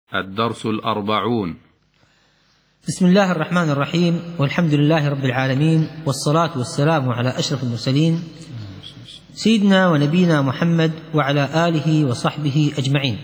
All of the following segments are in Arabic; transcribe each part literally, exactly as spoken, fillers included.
الدرس الأربعون. بسم الله الرحمن الرحيم، والحمد لله رب العالمين، والصلاة والسلام على أشرف المرسلين سيدنا ونبينا محمد وعلى آله وصحبه أجمعين.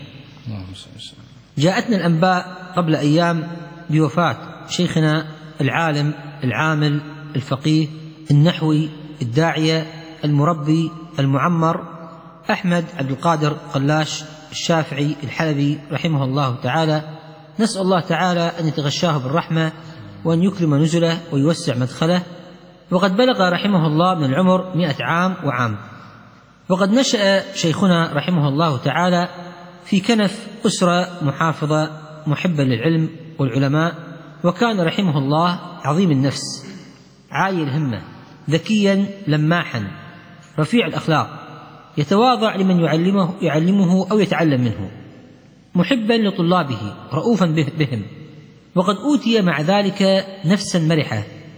جاءتنا الأنباء قبل أيام بوفاة شيخنا العالم العامل الفقيه النحوي الداعية المربي المعمر أحمد عبد القادر قلاش الشافعي الحلبي رحمه الله تعالى. نسأل الله تعالى أن يتغشاه بالرحمة وأن يكرم نزله ويوسع مدخله. وقد بلغ رحمه الله من العمر مئة عام وعام. وقد نشأ شيخنا رحمه الله تعالى في كنف أسرة محافظة محبة للعلم والعلماء، وكان رحمه الله عظيم النفس عالي الهمة ذكيا لماحا رفيع الأخلاق، يتواضع لمن يعلمه, يعلمه أو يتعلم منه، محبا لطلابه رؤوفا بهم. وقد أوتي مع ذلك نفسا مرحة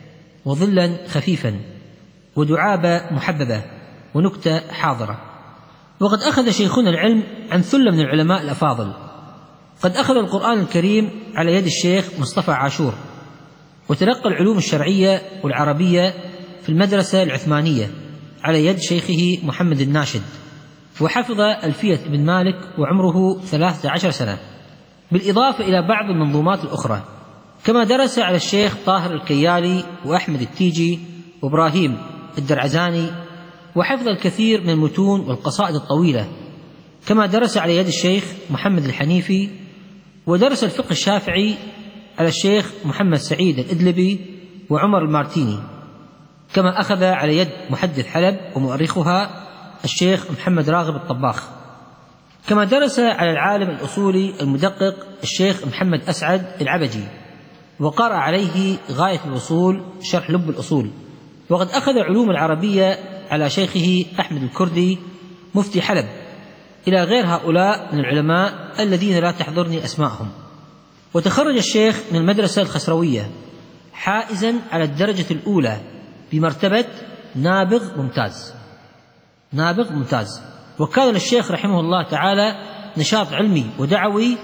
وظلا خفيفا ودعابة محببة ونكتة حاضرة. وقد أخذ شيخنا العلم عن ثلة من العلماء الأفاضل. قد أخذ القرآن الكريم على يد الشيخ مصطفى عاشور، وتلقى العلوم الشرعية والعربية في المدرسة العثمانية على يد شيخه محمد الناشد، وحفظ ألفية ابن مالك وعمره ثلاثة عشر سنة، بالإضافة إلى بعض المنظومات الأخرى. كما درس على الشيخ طاهر الكيالي وأحمد التيجي وإبراهيم الدرعزاني، وحفظ الكثير من المتون والقصائد الطويلة. كما درس على يد الشيخ محمد الحنيفي، ودرس الفقه الشافعي على الشيخ محمد سعيد الإدلبي وعمر المارتيني. كما أخذ على يد محدث حلب ومؤرخها الشيخ محمد راغب الطباخ. كما درس على العالم الأصولي المدقق الشيخ محمد أسعد العبجي، وقرأ عليه غاية الوصول شرح لب الأصول. وقد أخذ علوم العربية على شيخه أحمد الكردي مفتي حلب، إلى غير هؤلاء من العلماء الذين لا تحضرني أسماءهم. وتخرج الشيخ من المدرسة الخسروية حائزا على الدرجة الأولى بمرتبة نابغ ممتاز نابغ ممتاز. وكان للشيخ رحمه الله تعالى نشاط علمي ودعوي.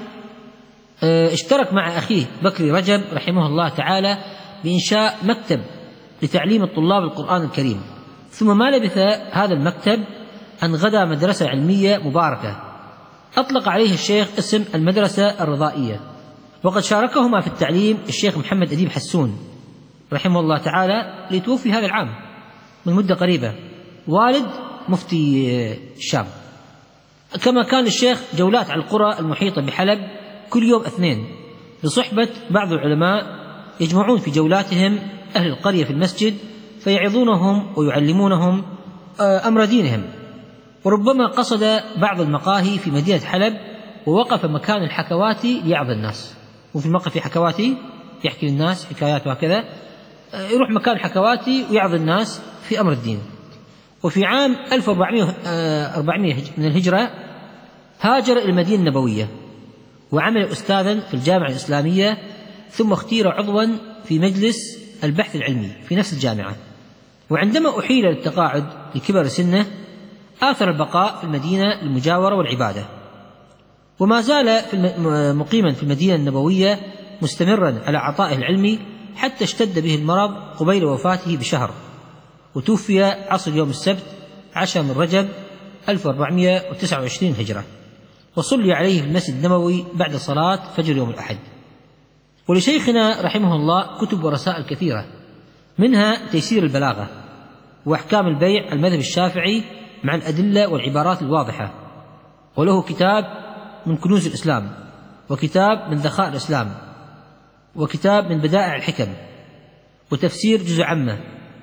اشترك مع أخيه بكري رجب رحمه الله تعالى بإنشاء مكتب لتعليم الطلاب القرآن الكريم. ثم ما لبث هذا المكتب أن غدا مدرسة علمية مباركة أطلق عليه الشيخ اسم المدرسة الرضائية. وقد شاركهما في التعليم الشيخ محمد أديب حسون رحمه الله تعالى، ليتوفي هذا العام من مدة قريبة، والد مفتي الشام. كما كان الشيخ جولات على القرى المحيطة بحلب كل يوم اثنين بصحبة بعض العلماء، يجمعون في جولاتهم أهل القرية في المسجد فيعظونهم ويعلمونهم أمر دينهم. وربما قصد بعض المقاهي في مدينة حلب ووقف مكان الحكواتي ليعظ الناس، وفي الموقف في حكواتي يحكي للناس حكايات وهكذا، يروح مكان حكواتي ويعظ الناس في أمر الدين. وفي عام ألف وأربعمائة من الهجرة هاجر إلى المدينة النبوية وعمل أستاذا في الجامعة الإسلامية، ثم اختير عضوا في مجلس البحث العلمي في نفس الجامعة. وعندما أحيل للتقاعد لكبر سنه آثر البقاء في المدينة المجاورة والعبادة، وما زال مقيما في المدينة النبوية مستمرا على عطائه العلمي حتى اشتد به المرض قبيل وفاته بشهر، وتوفي عصر يوم السبت عشر من رجب ألف وأربعمائة وتسعة وعشرين هجرة، وصلي عليه في المسجد النبوي بعد صلاة فجر يوم الأحد. ولشيخنا رحمه الله كتب ورسائل كثيرة، منها تيسير البلاغة وأحكام البيع المذهب الشافعي مع الأدلة والعبارات الواضحة، وله كتاب من كنوز الإسلام، وكتاب من ذخائر الإسلام، وكتاب من بدائع الحكم، وتفسير جزء عامة،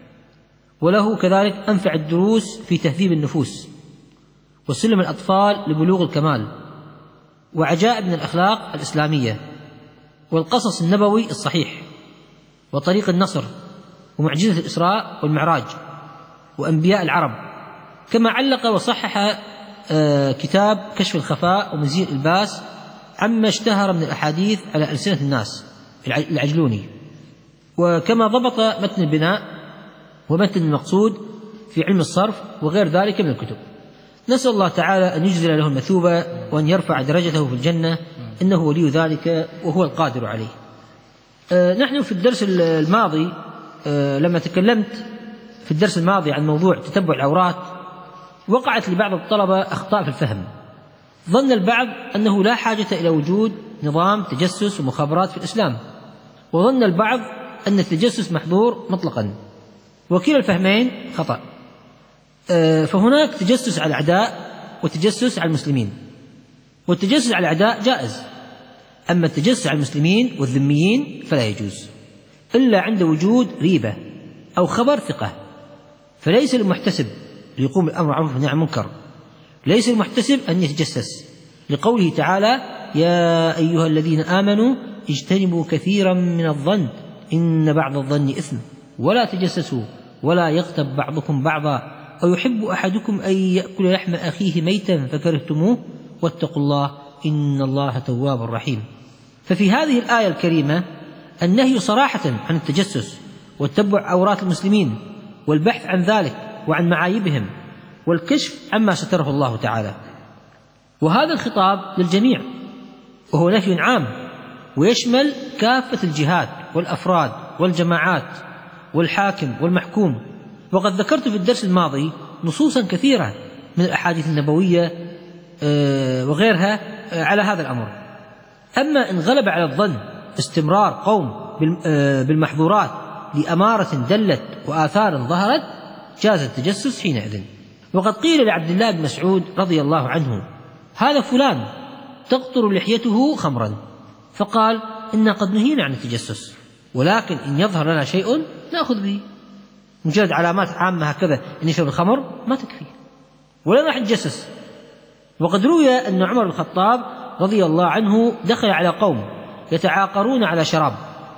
وله كذلك أنفع الدروس في تهذيب النفوس، وسلم الأطفال لبلوغ الكمال، وعجائب من الأخلاق الإسلامية، والقصص النبوي الصحيح، وطريق النصر، ومعجزة الإسراء والمعراج، وأنبياء العرب. كما علق وصحح كتاب كشف الخفاء ومزيل الباس عما اشتهر من الأحاديث على ألسنة الناس العجلوني. وكما ضبط متن البناء ومتن المقصود في علم الصرف وغير ذلك من الكتب. نسأل الله تعالى أن يجزل له المثوبة وأن يرفع درجته في الجنة إنه ولي ذلك وهو القادر عليه. أه نحن في الدرس الماضي أه لما تكلمت في الدرس الماضي عن موضوع تتبع العورات، وقعت لبعض الطلبة أخطاء في الفهم. ظن البعض أنه لا حاجة إلى وجود نظام تجسس ومخابرات في الإسلام، وظن البعض أن التجسس محظور مطلقا، وكلا الفهمين خطأ. أه فهناك تجسس على الأعداء وتجسس على المسلمين، والتجسس على الأعداء جائز، أما التجسس على المسلمين والذميين فلا يجوز إلا عند وجود ريبة أو خبر ثقة. فليس المحتسب ليقوم بالأمر بالمعروف والنهي عن المنكر، ليس المحتسب أن يتجسس، لقوله تعالى: يا أيها الذين آمنوا اجتنبوا كثيرا من الظن إن بعض الظن إثم ولا تجسسوا ولا يغتب بعضكم بعضا أيحب أحدكم أن يأكل لحم أخيه ميتا فكرهتموه واتقوا الله إن الله تواب رحيم. ففي هذه الآية الكريمة النهي صراحة عن التجسس وتتبع عورات المسلمين والبحث عن ذلك وعن معايبهم والكشف عما ستره الله تعالى، وهذا الخطاب للجميع، وهو نهي عام ويشمل كافة الجهات والأفراد والجماعات والحاكم والمحكوم. وقد ذكرت في الدرس الماضي نصوصا كثيرة من الأحاديث النبوية وغيرها على هذا الأمر. أما إن غلب على الظن استمرار قوم بالمحظورات لأمارة دلت وآثار ظهرت جاز التجسس حينئذ. وقد قيل لعبد الله بن مسعود رضي الله عنه: هذا فلان تقطر لحيته خمرا، فقال: إنا قد نهينا عن التجسس، ولكن إن يظهر لنا شيء نأخذ به. مجرد علامات عامة هكذا إن يشرب الخمر ما تكفي، ولا راح نتجسس. وقد روي أن عمر بن الخطاب رضي الله عنه دخل على قوم يتعاقرون على شراب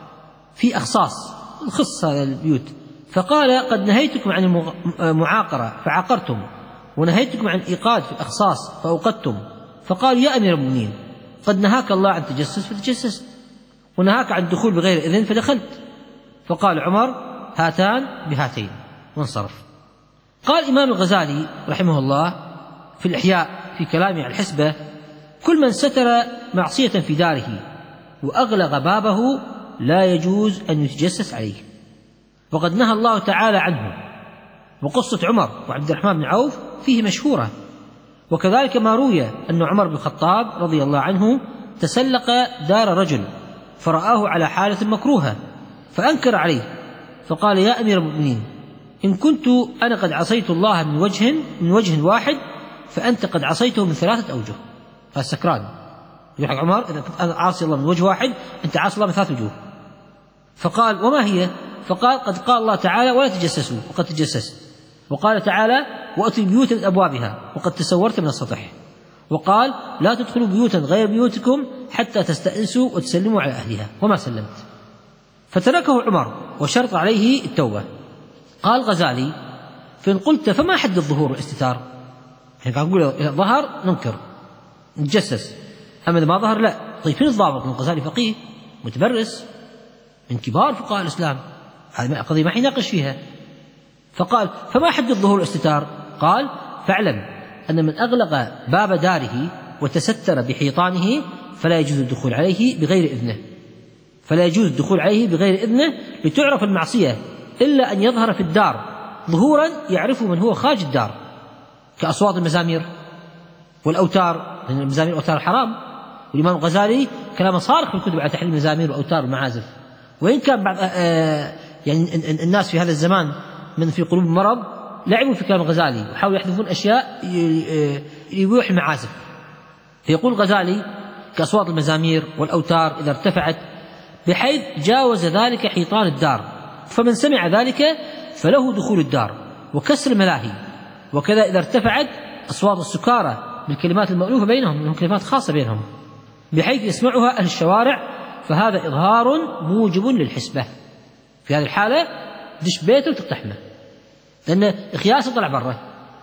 في أخصاص الخص هذا البيوت، فقال: قد نهيتكم عن المعاقرة فعاقرتم، ونهيتكم عن الإيقاد في الأخصاص فأوقدتم. فقال: يا أمير المؤمنين، قد نهاك الله عن التجسس فتجسست، ونهاك عن الدخول بغير إذن فدخلت. فقال عمر: هاتان بهاتين، وانصرف. قال الإمام الغزالي رحمه الله في الإحياء في كلامه على الحسبة: كل من ستر معصية في داره وأغلق بابه لا يجوز أن يتجسس عليه، وقد نهى الله تعالى عنه. وقصة عمر وعبد الرحمن بن عوف فيه مشهورة. وكذلك ما روي أن عمر بن الخطاب رضي الله عنه تسلق دار رجل فرآه على حالة مكروهة فأنكر عليه، فقال: يا أمير المؤمنين، إن كنت أنا قد عصيت الله من وجه من وجه واحد فأنت قد عصيته من ثلاثة أوجه. هذا سكران يقول عمر: إذا كنت أنا عاصي الله من وجه واحد أنت عاصي الله من ثلاثة وجوه. فقال: وما هي؟ فقال: قد قال الله تعالى: ولا تجسسوا، وقد تجسست. وقال تعالى: وأتوا البيوت من أبوابها، وقد تسورت من السطح. وقال: لا تدخلوا بيوتا غير بيوتكم حتى تستأنسوا وتسلموا على أهلها، وما سلمت. فتركه عمر وشرط عليه التوبة. قال الغزالي: فإن قلت فما حد الظهور والاستتار؟ يعني قال نقول إذا ظهر ننكر نتجسس، أما إذا ما ظهر لا. طيب فين الضابط؟ من الغزالي فقيه متبرس من كبار فقهاء الإسلام، هذه قضية ما حيناقش فيها. فقال: فما حد الظهور والاستتار؟ قال: فاعلم أن من أغلق باب داره وتستر بحيطانه فلا يجوز الدخول عليه بغير إذنه، فلا يجوز الدخول عليه بغير إذنه لتعرف المعصية إلا أن يظهر في الدار ظهورا يعرفه من هو خارج الدار، كأصوات المزامير والأوتار، لأن المزامير والأوتار حرام. والإمام الغزالي كلامه صارخ في الكتب على تحريم المزامير والأوتار والمعازف، وإن كان بعض آه يعني الناس في هذا الزمان من في قلوب المرض لعبوا في كلام الغزالي وحاولوا يحذفون أشياء يبيح المعازف. فيقول الغزالي: كأصوات المزامير والأوتار إذا ارتفعت بحيث جاوز ذلك حيطان الدار، فمن سمع ذلك فله دخول الدار وكسر الملاهي. وكذا إذا ارتفعت أصوات السكارى بالكلمات المألوفة بينهم، منهم كلمات خاصة بينهم، بحيث يسمعها أهل الشوارع، فهذا إظهار موجب للحسبة. في هذه الحالة دش بيته وتقتحمه، لأن إخياسه طلع برا،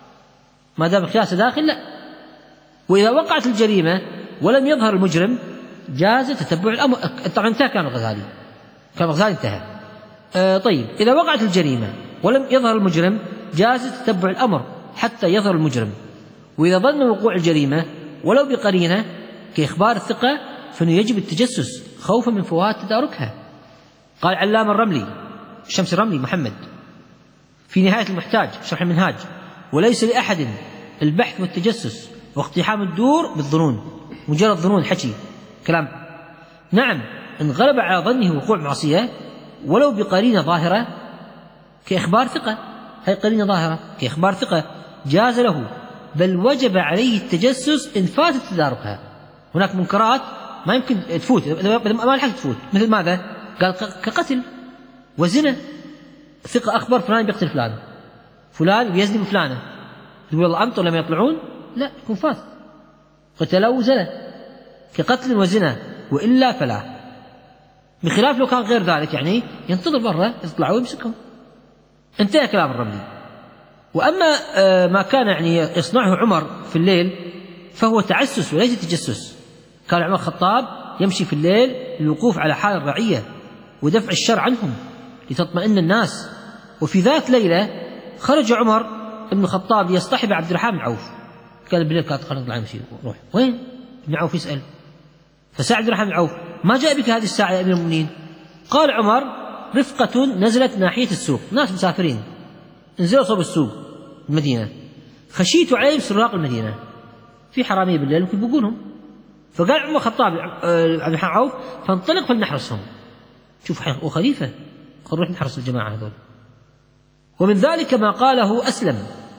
ما دام إخياسه داخل لا. وإذا وقعت الجريمة ولم يظهر المجرم جاز تتبع الأمر. طبعا انتهى كلام الغزالي، كلام الغزالي انتهى. آه طيب إذا وقعت الجريمة ولم يظهر المجرم جاز تتبع الأمر حتى يظهر المجرم. وإذا ظن وقوع الجريمة ولو بقرينة كإخبار الثقة فإنه يجب التجسس خوفا من فوات تداركها. قال علام الرملي الشمس الرملي محمد في نهاية المحتاج شرح المنهاج: وليس لأحد البحث والتجسس واقتحام الدور بالظنون، مجرد ظنون حكي كلام. نعم إن غلب على ظنه وقوع معصية ولو بقرينة ظاهرة كإخبار ثقة، هي قرينة ظاهرة كإخبار ثقة، جاز له، بل وجب عليه التجسس إن فاتت تداركها. هناك منكرات ما يمكن تفوت، ما لحقت تفوت، مثل ماذا؟ قال كقتل وزنا. ثقة أخبر فلان بيقتل فلان، فلان بيزني بفلانة، يقول الله أمطر لما يطلعون، لا يكون فات، قتلوا وزنا كقتل وزنا، وإلا فلا. بخلاف لو كان غير ذلك، يعني ينتظر برا يطلعوا ويمسكهم. انتهى كلام الرملي. وأما ما كان يعني يصنعه عمر في الليل فهو تعسس وليس تجسس. كان عمر الخطاب يمشي في الليل للوقوف على حال الرعية ودفع الشر عنهم لتطمئن الناس. وفي ذات ليلة خرج عمر ابن الخطاب ليصطحب عبد الرحمن بن عوف. قال بالليل كانت خلنا نطلع نمشي، روح وين؟ ابن عوف يسأل، فسأل عبد الرحمن بن عوف: ما جاء بك هذه الساعة يا أمير المؤمنين؟ قال عمر: رفقة نزلت ناحية السوق، ناس مسافرين انزلوا صوب السوق المدينة، خشيت عليهم سراق المدينة، في حرامية بالليل ممكن بيقولهم. فقال عمر الخطاب عبد الرحمن بن عوف: فانطلق فلنحرسهم. شوف وخليفة نروح نحرس الجماعة هذول. ومن ذلك ما قاله أسلم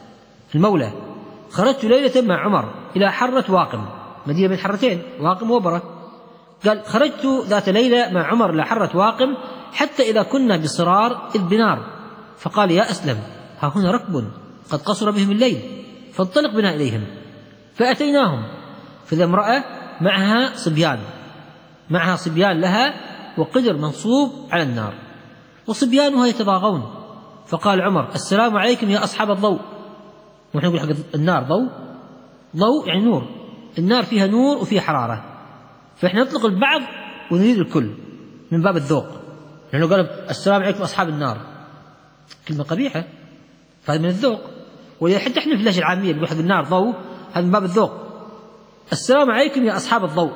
المولى: خرجت ليلة مع عمر إلى حرة واقم، مدينة بين حرتين واقم وبرة. قال: خرجت ذات ليلة مع عمر إلى حرة واقم حتى إذا كنا بصرار إذ بنار، فقال: يا أسلم ها هنا ركب قد قصر بهم الليل، فانطلق بنا إليهم. فأتيناهم فإذا امرأة معها صبيان معها صبيان لها وقدر منصوب على النار وصبيانها يتباغون. فقال عمر: السلام عليكم يا أصحاب الضوء. ونحن نقول حق النار ضوء، ضوء يعني نور، النار فيها نور وفيها حرارة، فإحنا نطلق البعض ونريد الكل من باب الذوق. لأنه قال السلام عليكم أصحاب النار، كلمة قبيحة، فهذا من الذوق. وحتى إحنا في اللهجة العامية نقول حق النار ضوء، هذا من باب الذوق. السلام عليكم يا أصحاب الضوء.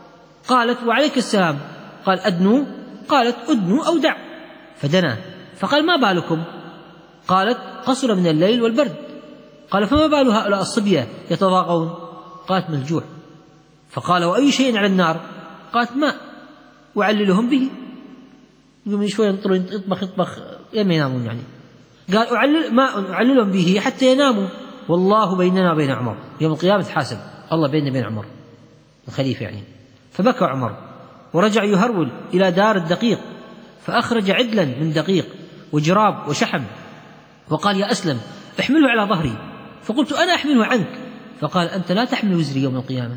قالت: وعليك السلام. قال: أدنوا. قالت: أدنوا أو دع. فدنا. فقال: ما بالكم؟ قالت: قصر من الليل والبرد. قال: فما بال هؤلاء الصبية يتضاغون؟ قالت: من الجوع. فقال: وأي شيء على النار؟ قالت: ماء أعللهم به. يقوم شوي ينطروا يطبخ يطبخ لما ينامون يعني. قال: أعلل ماء أعللهم به حتى يناموا، والله بيننا وبين عمر يوم القيامة حاسب الله بيننا وبين عمر الخليفة يعني. فبكى عمر ورجع يهرول إلى دار الدقيق، فأخرج عدلا من دقيق وجراب وشحم، وقال: يا أسلم احمله على ظهري. فقلت: أنا أحمله عنك. فقال: أنت لا تحمل وزري يوم القيامة.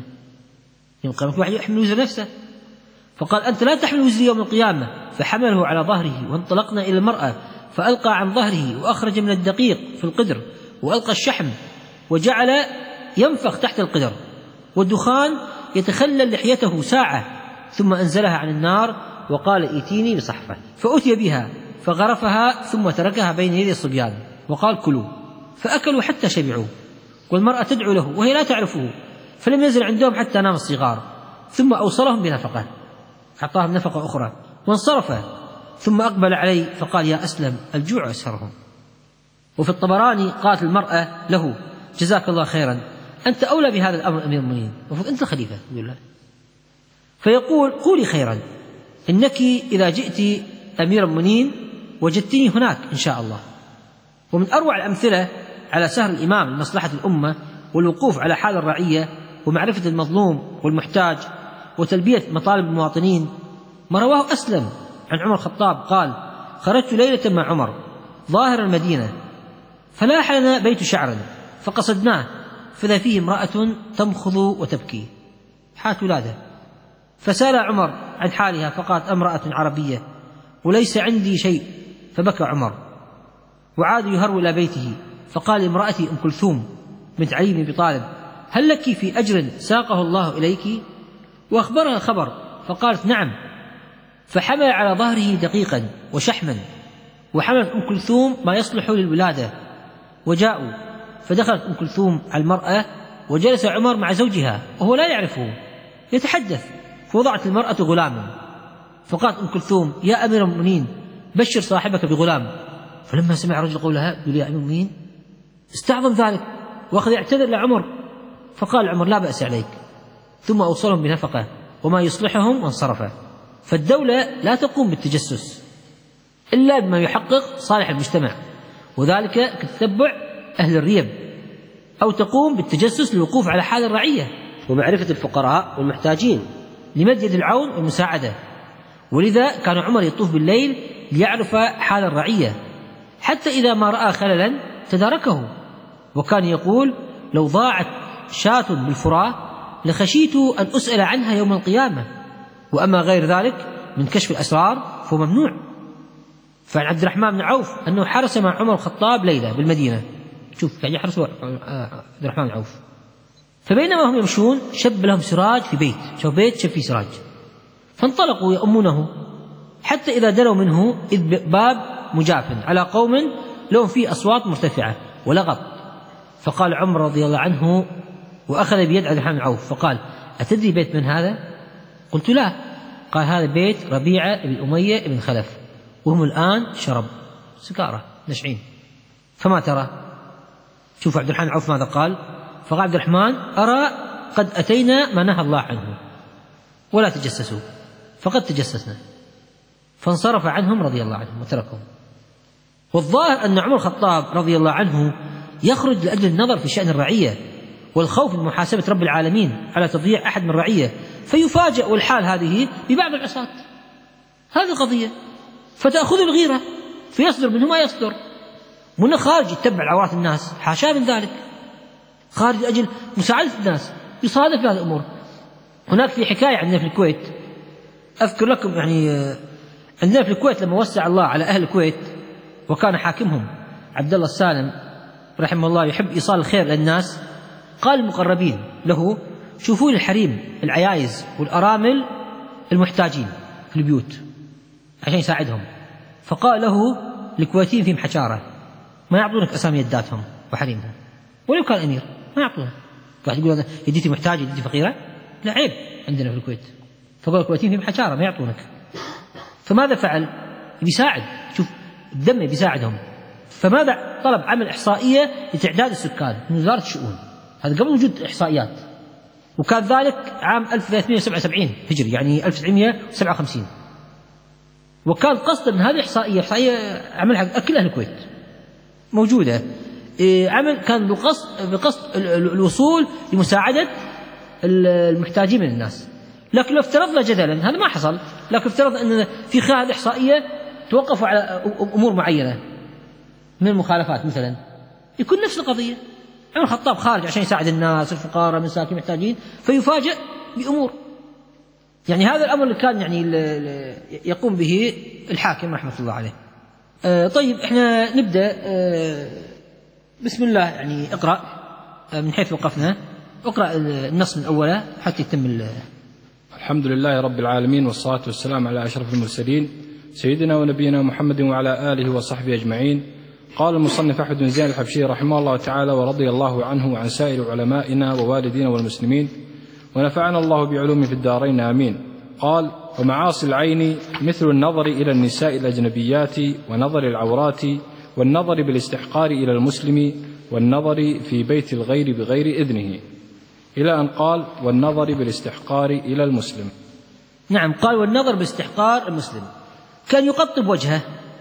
يوم القيامة واحد يحمل وزر نفسه. فقال: أنت لا تحمل وزري يوم القيامة. فحمله على ظهره وانطلقنا إلى المرأة، فألقى عن ظهره وأخرج من الدقيق في القدر وألقى الشحم وجعل ينفخ تحت القدر، والدخان يتخلل لحيته ساعة، ثم أنزلها عن النار وقال: ائتيني بصحفة. فأتي بها فغرفها ثم تركها بين يدي الصبيان وقال: كلوا. فأكلوا حتى شبعوا، والمرأة تدعو له وهي لا تعرفه، فلم يزل عندهم حتى نام الصغار، ثم أوصلهم بنفقة، أعطاهم نفقة أخرى وانصرف، ثم أقبل علي فقال: يا أسلم الجوع أسهرهم. وفي الطبراني قالت المرأة له: جزاك الله خيرا، أنت أولى بهذا الأمر أمير المؤمنين، المفروض أنت الخليفة. يقول له فيقول: قولي خيرا، إنك إذا جئت أمير المؤمنين وجدتني هناك إن شاء الله. ومن أروع الأمثلة على سهر الإمام لمصلحة الأمة والوقوف على حال الرعية ومعرفة المظلوم والمحتاج وتلبية مطالب المواطنين ما رواه أسلم عن عمر الخطاب قال: خرجت ليلة مع عمر ظاهر المدينة، فلاح لنا بيت شعر فقصدناه، فإذا فيه امرأة تمخض وتبكي، حات ولادة. فسأل عمر عن حالها فقالت: امرأة عربية وليس عندي شيء. فبكى عمر وعاد يهرول إلى بيته، فقال امرأتي أم كلثوم بنت علي بن أبي طالب: هل لك في أجر ساقه الله إليك؟ وأخبرها الخبر، فقالت: نعم. فحمل على ظهره دقيقا وشحما، وحملت أم كلثوم ما يصلح للولادة، وجاءوا فدخلت أم كلثوم على المرأة، وجلس عمر مع زوجها وهو لا يعرفه، يتحدث فوضعت المرأة غلاما، فقالت أم كلثوم: يا أمير المؤمنين بشر صاحبك بغلام. فلما سمع رجل قولها يقول: يا أمير المؤمنين، استعظم ذلك وأخذ يعتذر لعمر، فقال عمر: لا بأس عليك، ثم أوصلهم بنفقة وما يصلحهم وانصرف. فالدولة لا تقوم بالتجسس إلا بما يحقق صالح المجتمع، وذلك كتتبع أهل الريب، أو تقوم بالتجسس للوقوف على حال الرعية ومعرفة الفقراء والمحتاجين لمد يد العون والمساعدة. ولذا كان عمر يطوف بالليل ليعرف حال الرعية، حتى إذا ما رأى خللا تداركه، وكان يقول: لو ضاعت شاة بالفراه لخشيت أن أسأل عنها يوم القيامة، وأما غير ذلك من كشف الأسرار فهو ممنوع. فعن عبد الرحمن بن عوف أنه حرس مع عمر الخطاب ليلة بالمدينة، شوف كان يحرس عبد الرحمن بن عوف، فبينما هم يمشون شب لهم سراج في بيت، شوف بيت شب فيه سراج، فانطلقوا يؤمونه حتى إذا دنوا منه إذ باب مجاف على قوم لهم فيه أصوات مرتفعة ولغط. فقال عمر رضي الله عنه وأخذ بيد عبد الرحمن بن عوف فقال: أتدري بيت من هذا؟ قلت: لا. قال: هذا بيت ربيعة بن أمية بن خلف، وهم الآن شرب سكارة نشعين، فما ترى؟ شوف عبد الرحمن بن عوف ماذا قال. فقال عبد الرحمن: أرى قد أتينا ما نهى الله عنه، ولا تجسسوا، فقد تجسسنا. فانصرف عنهم رضي الله عنهم وتركهم. والظاهر أن عمر الخطاب رضي الله عنه يخرج لأجل النظر في شأن الرعية والخوف من محاسبة رب العالمين على تضييع أحد من الرعية، فيفاجأ والحال هذه ببعض العصاة، هذه القضية، فتأخذ الغيرة فيصدر منه ما يصدر، من خارج يتبع عورات الناس، حاشا من ذلك، خارج لأجل مساعدة الناس، يصادف هذه الأمور. هناك في حكاية عندنا في الكويت أذكر لكم، يعني عندنا في الكويت لما وسع الله على أهل الكويت وكان حاكمهم عبد الله السالم رحمه الله يحب إيصال الخير للناس، قال المقربين له: شوفوا الحريم العيايز والأرامل المحتاجين في البيوت عشان يساعدهم. فقال له: الكويتيين فيهم حشارة، ما يعطونك أسامي يداتهم وحريمهم، ولو كان أمير ما يعطونه. واحد يقول: يديتي محتاجة يديتي فقيرة، لا عيب عندنا في الكويت. فقال: الكويتيين فيهم حشارة ما يعطونك. فماذا فعل؟ بيساعد، شوف الدم بيساعدهم. فماذا طلب؟ عمل إحصائية لتعداد السكان من وزارة الشؤون، هذا قبل وجود إحصائيات، وكان ذلك عام ألف وثلاثمائة وسبعة وسبعين هجري، يعني ألف وتسعمائة وسبعة وخمسين. وكان قصد من هذه الإحصائية إحصائية عملها كل أهل الكويت موجودة، عمل كان بقصد, بقصد الوصول لمساعدة المحتاجين من الناس. لكن لو افترضنا جدلا هذا ما حصل، لكن افترض أن في خلال الإحصائية توقفوا على أمور معينة من المخالفات مثلا، يكون نفس القضية. عمر الخطاب خارج عشان يساعد الناس الفقراء المساكين المحتاجين، فيفاجأ بأمور، يعني هذا الأمر اللي كان يعني يقوم به الحاكم رحمة الله عليه. آه طيب احنا نبدأ. آه بسم الله، يعني اقرأ آه من حيث وقفنا، اقرأ النص من أوله حتى يتم. الحمد لله رب العالمين، والصلاة والسلام على أشرف المرسلين سيدنا ونبينا محمد وعلى آله وصحبه أجمعين. قال المصنف أحمد بن زين الحبشي رحمه الله تعالى ورضي الله عنه وعن سائر علمائنا ووالدينا والمسلمين، ونفعنا الله بعلوم في الدارين آمين. قال: ومعاصي العين مثل النظر إلى النساء الأجنبيات، ونظر العورات، والنظر بالاستحقار إلى المسلم، والنظر في بيت الغير بغير إذنه، إلى أن قال: والنظر بالاستحقار إلى المسلم. نعم، قال: والنظر بالاستحقار المسلم، كان يقطب وجهه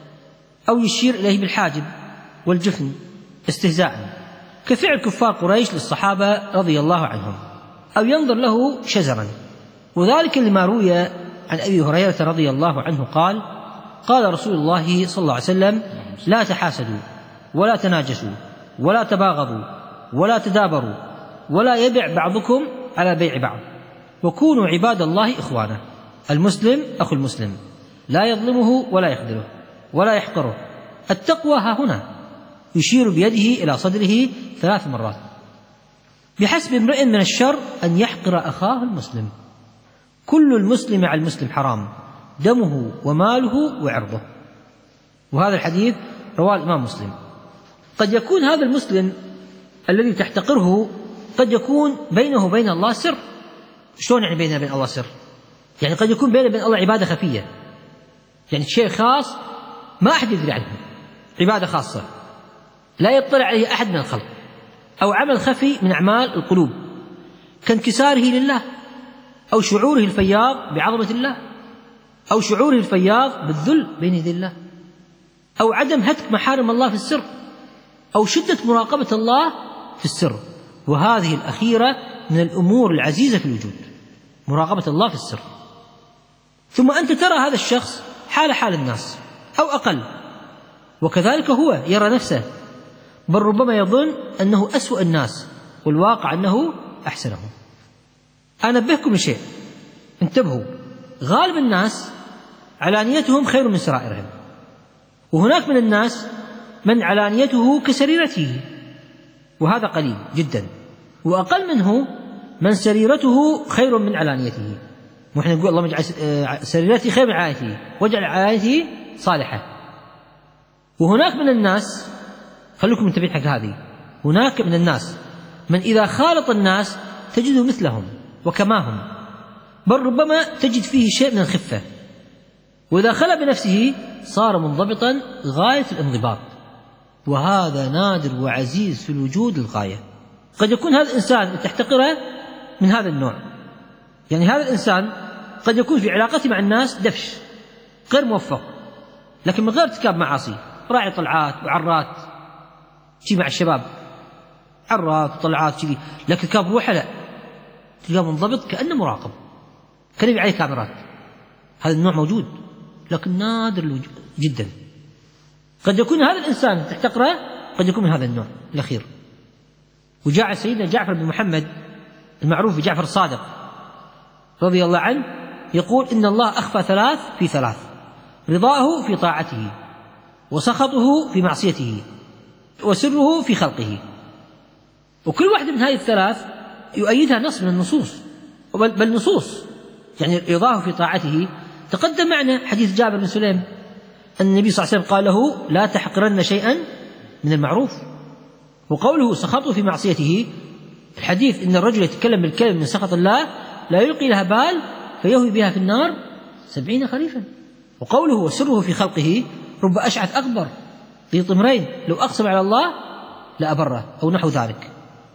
أو يشير إليه بالحاجب والجفن استهزاء، كفعل كفار قريش للصحابة رضي الله عنهم، أو ينظر له شزرا، وذلك لما روي عن أبي هريرة رضي الله عنه قال: قال رسول الله صلى الله عليه وسلم: لا تحاسدوا ولا تناجسوا ولا تباغضوا ولا تدابروا ولا يبع بعضكم على بيع بعض، وكونوا عباد الله إخوانا. المسلم أخو المسلم، لا يظلمه ولا يخذله ولا يحقره. التقوى ها هنا، يشير بيده إلى صدره ثلاث مرات. بحسب امرئ من الشر أن يحقر أخاه المسلم. كل المسلم على المسلم حرام، دمه وماله وعرضه. وهذا الحديث رواه الإمام مسلم. قد يكون هذا المسلم الذي تحتقره قد يكون بينه وبين الله سر. شلون يعني بينه وبين الله سر؟ يعني قد يكون بينه وبين الله عبادة خفية، يعني شيء خاص ما أحد يدري عنه، عبادة خاصة لا يطلع عليه أحد من الخلق، أو عمل خفي من أعمال القلوب كانكساره لله، أو شعوره الفياض بعظمة الله، أو شعوره الفياض بالذل بين يدي الله، أو عدم هتك محارم الله في السر، أو شدة مراقبة الله في السر. وهذه الأخيرة من الأمور العزيزة في الوجود، مراقبة الله في السر. ثم أنت ترى هذا الشخص حال حال الناس أو أقل، وكذلك هو يرى نفسه، بل ربما يظن أنه أسوأ الناس والواقع أنه أحسنهم. أنبهكم لشيء، انتبهوا، غالب الناس علانيتهم خير من سرائرهم، وهناك من الناس من علانيته كسريرته، وهذا قليل جدا، وأقل منه من سريرته خير من علانيته. ونحن نقول اللهم اجعل سريرتي خير من علانيته واجعل علانيته صالحة. وهناك من الناس، خلوكم منتبهين حق هذه، هناك من الناس من إذا خالط الناس تجده مثلهم وكماهم، بل ربما تجد فيه شيء من الخفة، وإذا خلى بنفسه صار منضبطا غاية الانضباط، وهذا نادر وعزيز في الوجود للغاية. قد يكون هذا الإنسان تحتقره من هذا النوع، يعني هذا الإنسان قد يكون في علاقته مع الناس دفش غير موفق، لكن من غير ارتكاب معاصي، راعي طلعات وعرات، شي مع الشباب عرات وطلعات شي، لكن كاب روحه لا، تلقاه منضبط كأنه مراقب، كان عليه كاميرات. هذا النوع موجود لكن نادر جدا. قد يكون هذا الإنسان تحتقره قد يكون من هذا النوع الأخير. وجاء سيدنا جعفر بن محمد المعروف بجعفر الصادق رضي الله عنه يقول: إن الله أخفى ثلاث في ثلاث، رضاه في طاعته، وسخطه في معصيته، وسره في خلقه. وكل واحدة من هذه الثلاث يؤيدها نص من النصوص، بل, بل نصوص، يعني رضاه في طاعته تقدم معنا حديث جابر بن سليم أن النبي صلى الله عليه وسلم قال له: لا تحقرن شيئا من المعروف. وقوله سخطه في معصيته، الحديث إن الرجل يتكلم بالكلمة من سخط الله لا يلقي لها بال فيهوي بها في النار سبعين خريفا. وقوله وسره في خلقه، رب أشعث أكبر ذي طمرين لو أقسم على الله لأبره، أو نحو ذلك.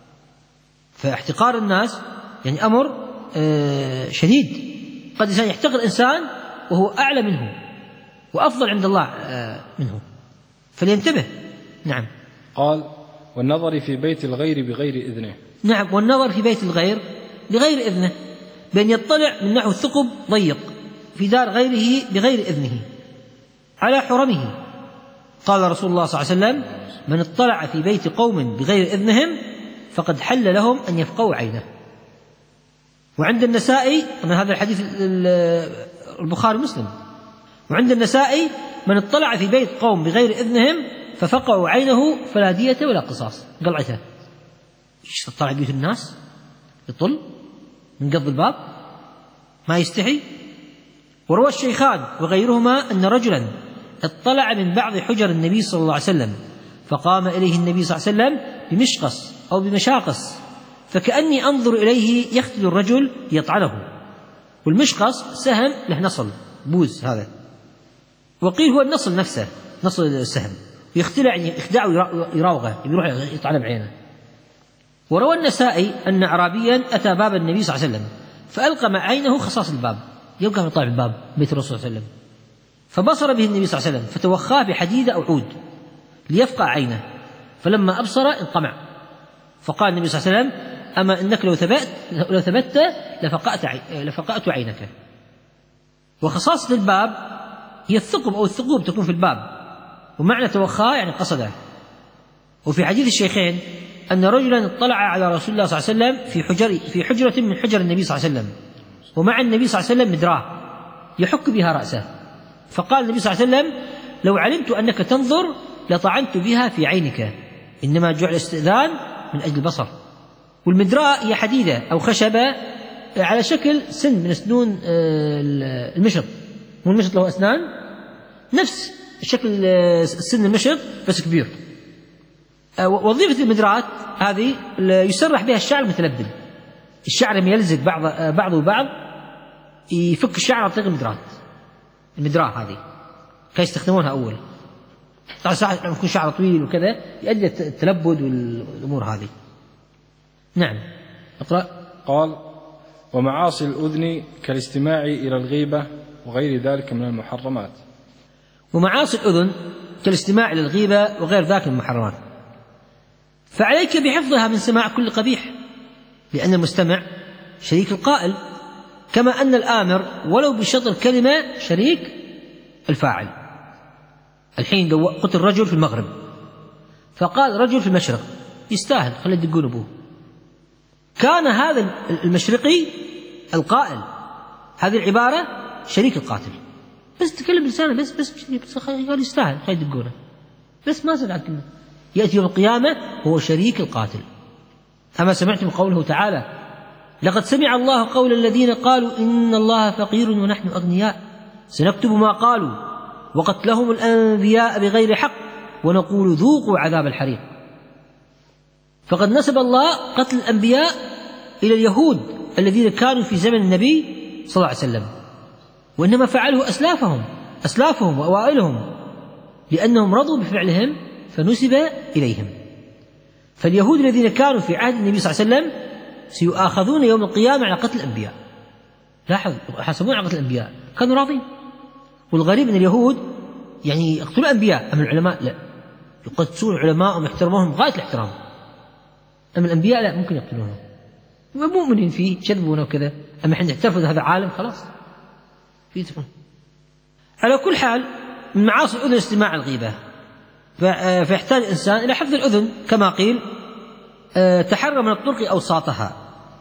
فاحتقار الناس يعني أمر شديد، قد إنسان يحتقر إنسان وهو أعلى منه وأفضل عند الله منه، فلينتبه. نعم. قال: والنظر في بيت الغير بغير إذنه. نعم، والنظر في بيت الغير بغير إذنه، بأن يطلع من نحو الثقب ضيق في دار غيره بغير إذنه على حرمه. قال رسول الله صلى الله عليه وسلم: من اطلع في بيت قوم بغير إذنهم فقد حل لهم أن يفقوا عينه. وعند النسائي، من هذا الحديث البخاري مسلم، وعند النسائي: من اطلع في بيت قوم بغير إذنهم ففقعوا عينه فلا دية ولا قصاص. قلعته ايش تطلع بيوت الناس يطل من قض الباب ما يستحي. وروى الشيخان وغيرهما أن رجلا اطلع من بعض حجر النبي صلى الله عليه وسلم فقام إليه النبي صلى الله عليه وسلم بمشقص أو بمشاقص، فكأني أنظر إليه يختل الرجل يطعنه. والمشقص سهم له نصل بوز هذا، وقيل هو النصل نفسه، نصل السهم، يختلع يخدعه يراوغه يروح يطعنه بعينه. وروى النسائي أن أعرابيا أتى باب النبي صلى الله عليه وسلم فألقم عينه خصاص الباب، يبقى يطلع الباب بيت الرسول صلى الله عليه وسلم، فبصر به النبي صلى الله عليه وسلم فتوخاه بحديدة أو عود ليفقع عينه، فلما أبصر انقمع، فقال النبي صلى الله عليه وسلم: أما إنك لو ثبت لو ثبت لفقأت لفقأت عينك. وخصاصة الباب هي الثقب أو الثقوب تكون في الباب، ومعنى توخاه يعني قصده. وفي حديث الشيخين أن رجلا اطلع على رسول الله صلى الله عليه وسلم في حجر في حجرة من حجر النبي صلى الله عليه وسلم، ومع النبي صلى الله عليه وسلم مدراه يحك بها رأسه، فقال النبي صلى الله عليه وسلم: لو علمت أنك تنظر لطعنت بها في عينك، إنما جعل الاستئذان من أجل البصر. والمدراء هي حديدة أو خشبة على شكل سن من سنون المشط، مو المشط له أسنان، نفس شكل سن المشط بس كبير. وظيفة المدرات هذه يسرح بها الشعر المتلبل، الشعر لما يلزق بعض بعضه بعض يفك الشعر عن طريق المدرات، المدراة هذه كانوا يستخدمونها أول. طبعا ساعة لما يكون شعر طويل وكذا يؤدي التلبد والأمور هذه. نعم اقرأ. قال: ومعاصي الأذن كالاستماع إلى الغيبة وغير ذلك من المحرمات. ومعاصي الأذن كالاستماع إلى الغيبة وغير ذلك من المحرمات، فعليك بحفظها من سماع كل قبيح، لأن المستمع شريك القائل، كما أن الآمر ولو بشطر كلمة شريك الفاعل. الحين لو قتل رجل في المغرب فقال رجل في المشرق، يستاهل، خلي يدقون أبوه. كان هذا المشرقي القائل هذه العبارة شريك القاتل، بس تكلم لسانه بس بس بس قال يستاهل، خلي يدقونه، بس ما زاد عن كلمة. يأتي يوم القيامة هو شريك القاتل. أما سمعتم قوله تعالى: لقد سمع الله قول الذين قالوا إن الله فقير ونحن أغنياء سنكتب ما قالوا وقتلهم الأنبياء بغير حق ونقول ذوقوا عذاب الحريق. فقد نسب الله قتل الأنبياء إلى اليهود الذين كانوا في زمن النبي صلى الله عليه وسلم، وإنما فعله أسلافهم أسلافهم وأوائلهم لأنهم رضوا بفعلهم فنسب إليهم. فاليهود الذين كانوا في عهد النبي صلى الله عليه وسلم سيؤاخذون يوم القيامة على قتل الأنبياء. لاحظ، يحاسبون على قتل الأنبياء، كانوا راضين. والغريب أن اليهود يعني يقتلون الأنبياء، أما العلماء لا، يقدسون العلماء ويحترموهم غاية الاحترام، أما الأنبياء لا، ممكن يقتلونهم، مؤمنين فيه يكذبون وكذا، أما حين اعترفوا هذا عالم خلاص في تفهم. على كل حال من معاصي الأذن استماع الغيبة، فيحتاج الإنسان إلى حفظ الأذن كما قيل: تحرى من الطرق أوساطها،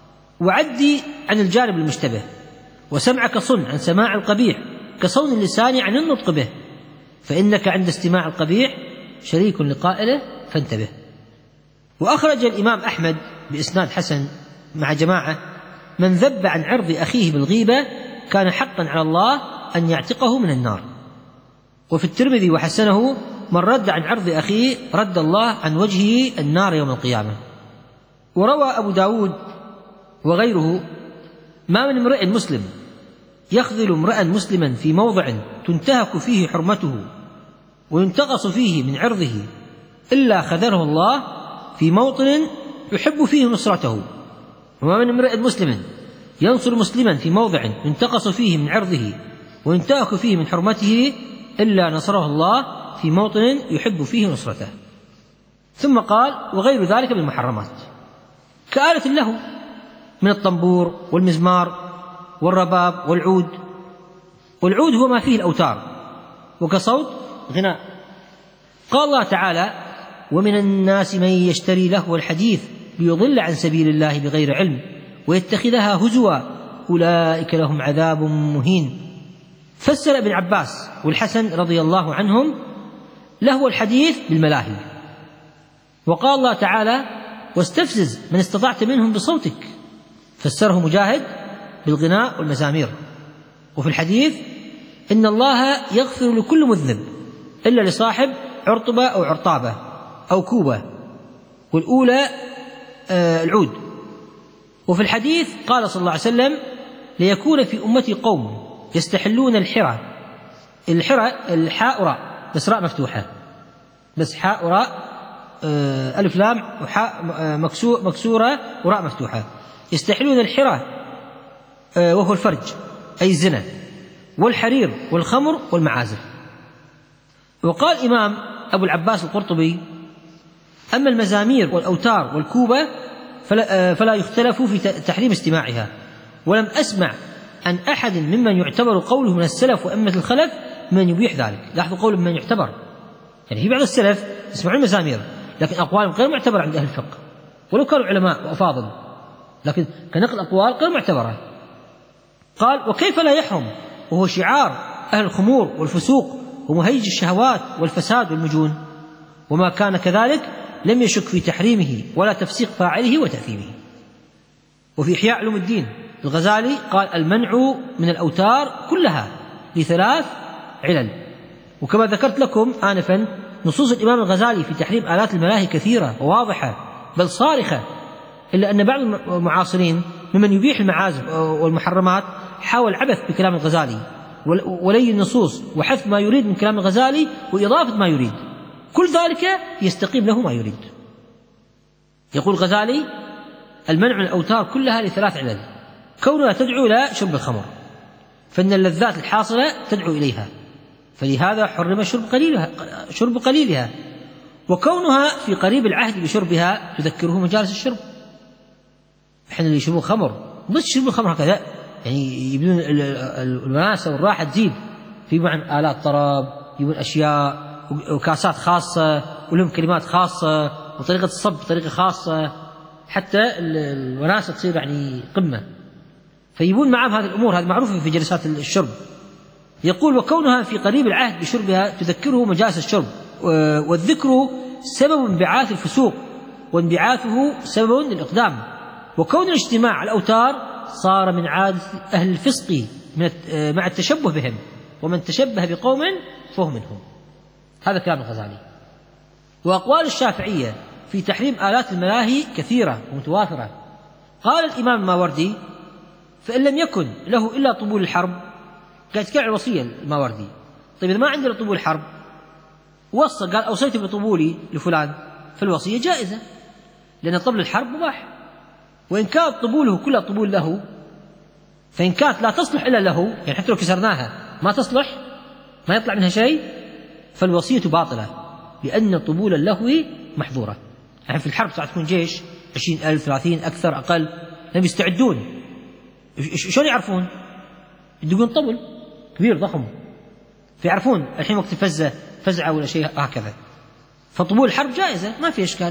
وعدي عن الجانب المشتبه، وسمعك صن عن سماع القبيح كصون اللسان عن النطق به، فإنك عند استماع القبيح شريك لقائله فانتبه. وأخرج الإمام أحمد بإسناد حسن مع جماعة: من ذب عن عرض أخيه بالغيبة كان حقا على الله أن يعتقه من النار. وفي الترمذي وحسنه: من رد عن عرض أخيه رد الله عن وجهه النار يوم القيامة. وروى أبو داود وغيره: ما من امرئ مسلم يخذل امرأ مسلما في موضع تنتهك فيه حرمته وينتقص فيه من عرضه إلا خذله الله في موطن يحب فيه نصرته. وما من امرئ مسلم ينصر مسلما في موضع ينتقص فيه من عرضه وينتهك فيه من حرمته إلا نصره الله في موطن يحب فيه نصرته. ثم قال: وغير ذلك من المحرمات كآلة اللهو من الطنبور والمزمار والرباب والعود. والعود هو ما فيه الأوتار، وكصوت غناء. قال الله تعالى: ومن الناس من يشتري لهو الحديث ليضل عن سبيل الله بغير علم ويتخذها هزوا أولئك لهم عذاب مهين. فسر ابن عباس والحسن رضي الله عنهم لهو الحديث بالملاهي. وقال الله تعالى: واستفزز من استطعت منهم بصوتك، فسره مجاهد بالغناء والمزامير. وفي الحديث: إن الله يغفر لكل مذنب إلا لصاحب عرطبة أو عرطابة أو كوبة، والأولى آه العود. وفي الحديث قال صلى الله عليه وسلم: ليكون في أمتي قوم يستحلون الحرى. الحرى الحاء راء بس راء مفتوحة، بس حاء راء آه ألف لام وحاء مكسور مكسورة وراء مفتوحة. يستحلون الحرى آه وهو الفرج أي الزنا، والحرير والخمر والمعازف. وقال إمام أبو العباس القرطبي: أما المزامير والأوتار والكوبة فلا, فلا يختلف في تحريم استماعها، ولم أسمع عن أحد ممن يعتبر قوله من السلف وأمة الخلف من يبيح ذلك. لاحظوا قول من يعتبر، يعني في بعض السلف يسمعون المزامير لكن أقوالهم غير معتبرة عند أهل الفقه ولو كانوا علماء وأفاضل، لكن كنقل أقوال غير معتبرة. قال: وكيف لا يحرم وهو شعار أهل الخمور والفسوق ومهيج الشهوات والفساد والمجون، وما كان كذلك لم يشك في تحريمه ولا تفسيق فاعله وتأثيمه. وفي إحياء علوم الدين الغزالي قال: المنع من الأوتار كلها لثلاث علل. وكما ذكرت لكم آنفا نصوص الإمام الغزالي في تحريم آلات الملاهي كثيرة وواضحة بل صارخة، إلا أن بعض المعاصرين ممن يبيح المعازف والمحرمات حاول عبث بكلام الغزالي ولي النصوص وحذف ما يريد من كلام الغزالي وإضافة ما يريد، كل ذلك يستقيم له ما يريد. يقول الغزالي: المنع من الأوتار كلها لثلاث علل: كونها تدعو إلى شرب الخمر، فإن اللذات الحاصلة تدعو إليها، فلهذا حرم شرب قليلها, شرب قليلها، وكونها في قريب العهد بشربها تذكره مجالس الشرب. إحنا اللي يشربون خمر بس يشربون الخمر هكذا، يعني يبدون الوناسة والراحة تزيد، في معهم آلات طرب، يبون أشياء وكاسات خاصة ولهم كلمات خاصة وطريقة الصب بطريقة خاصة، حتى الوناسة تصير يعني قمة، فيبون معهم هذه الأمور، هذه معروفة في جلسات الشرب. يقول: وكونها في قريب العهد بشربها تذكره مجالس الشرب، والذكر سبب انبعاث الفسوق، وانبعاثه سبب للإقدام، وكون الاجتماع على الأوتار صار من عادة أهل الفسق مع التشبه بهم، ومن تشبه بقوم فهو منهم. هذا كلام الغزالي. وأقوال الشافعية في تحريم آلات الملاهي كثيرة ومتوافرة. قال الإمام الماوردي: فإن لم يكن له إلا طبول الحرب، قاعد يتكلم عن الوصية الماوردي، طيب إذا ما عندنا طبول الحرب وصى قال أوصيت بطبولي لفلان، فالوصية جائزة، لأن طبل الحرب مباح. وإن كانت طبوله كلها طبول له، فإن كانت لا تصلح إلا له، يعني حتى لو كسرناها ما تصلح، ما يطلع منها شيء، فالوصية باطلة، لأن طبول اللهو محظورة. يعني في الحرب ساعة تكون جيش عشرين ألف ثلاثين أكثر أقل، هم يستعدون، شلون يعرفون؟ يدقون طبل كبير ضخم، فيعرفون الحين وقت الفزة فزعة ولا شيء هكذا، فطبول الحرب جائزة ما في إشكال.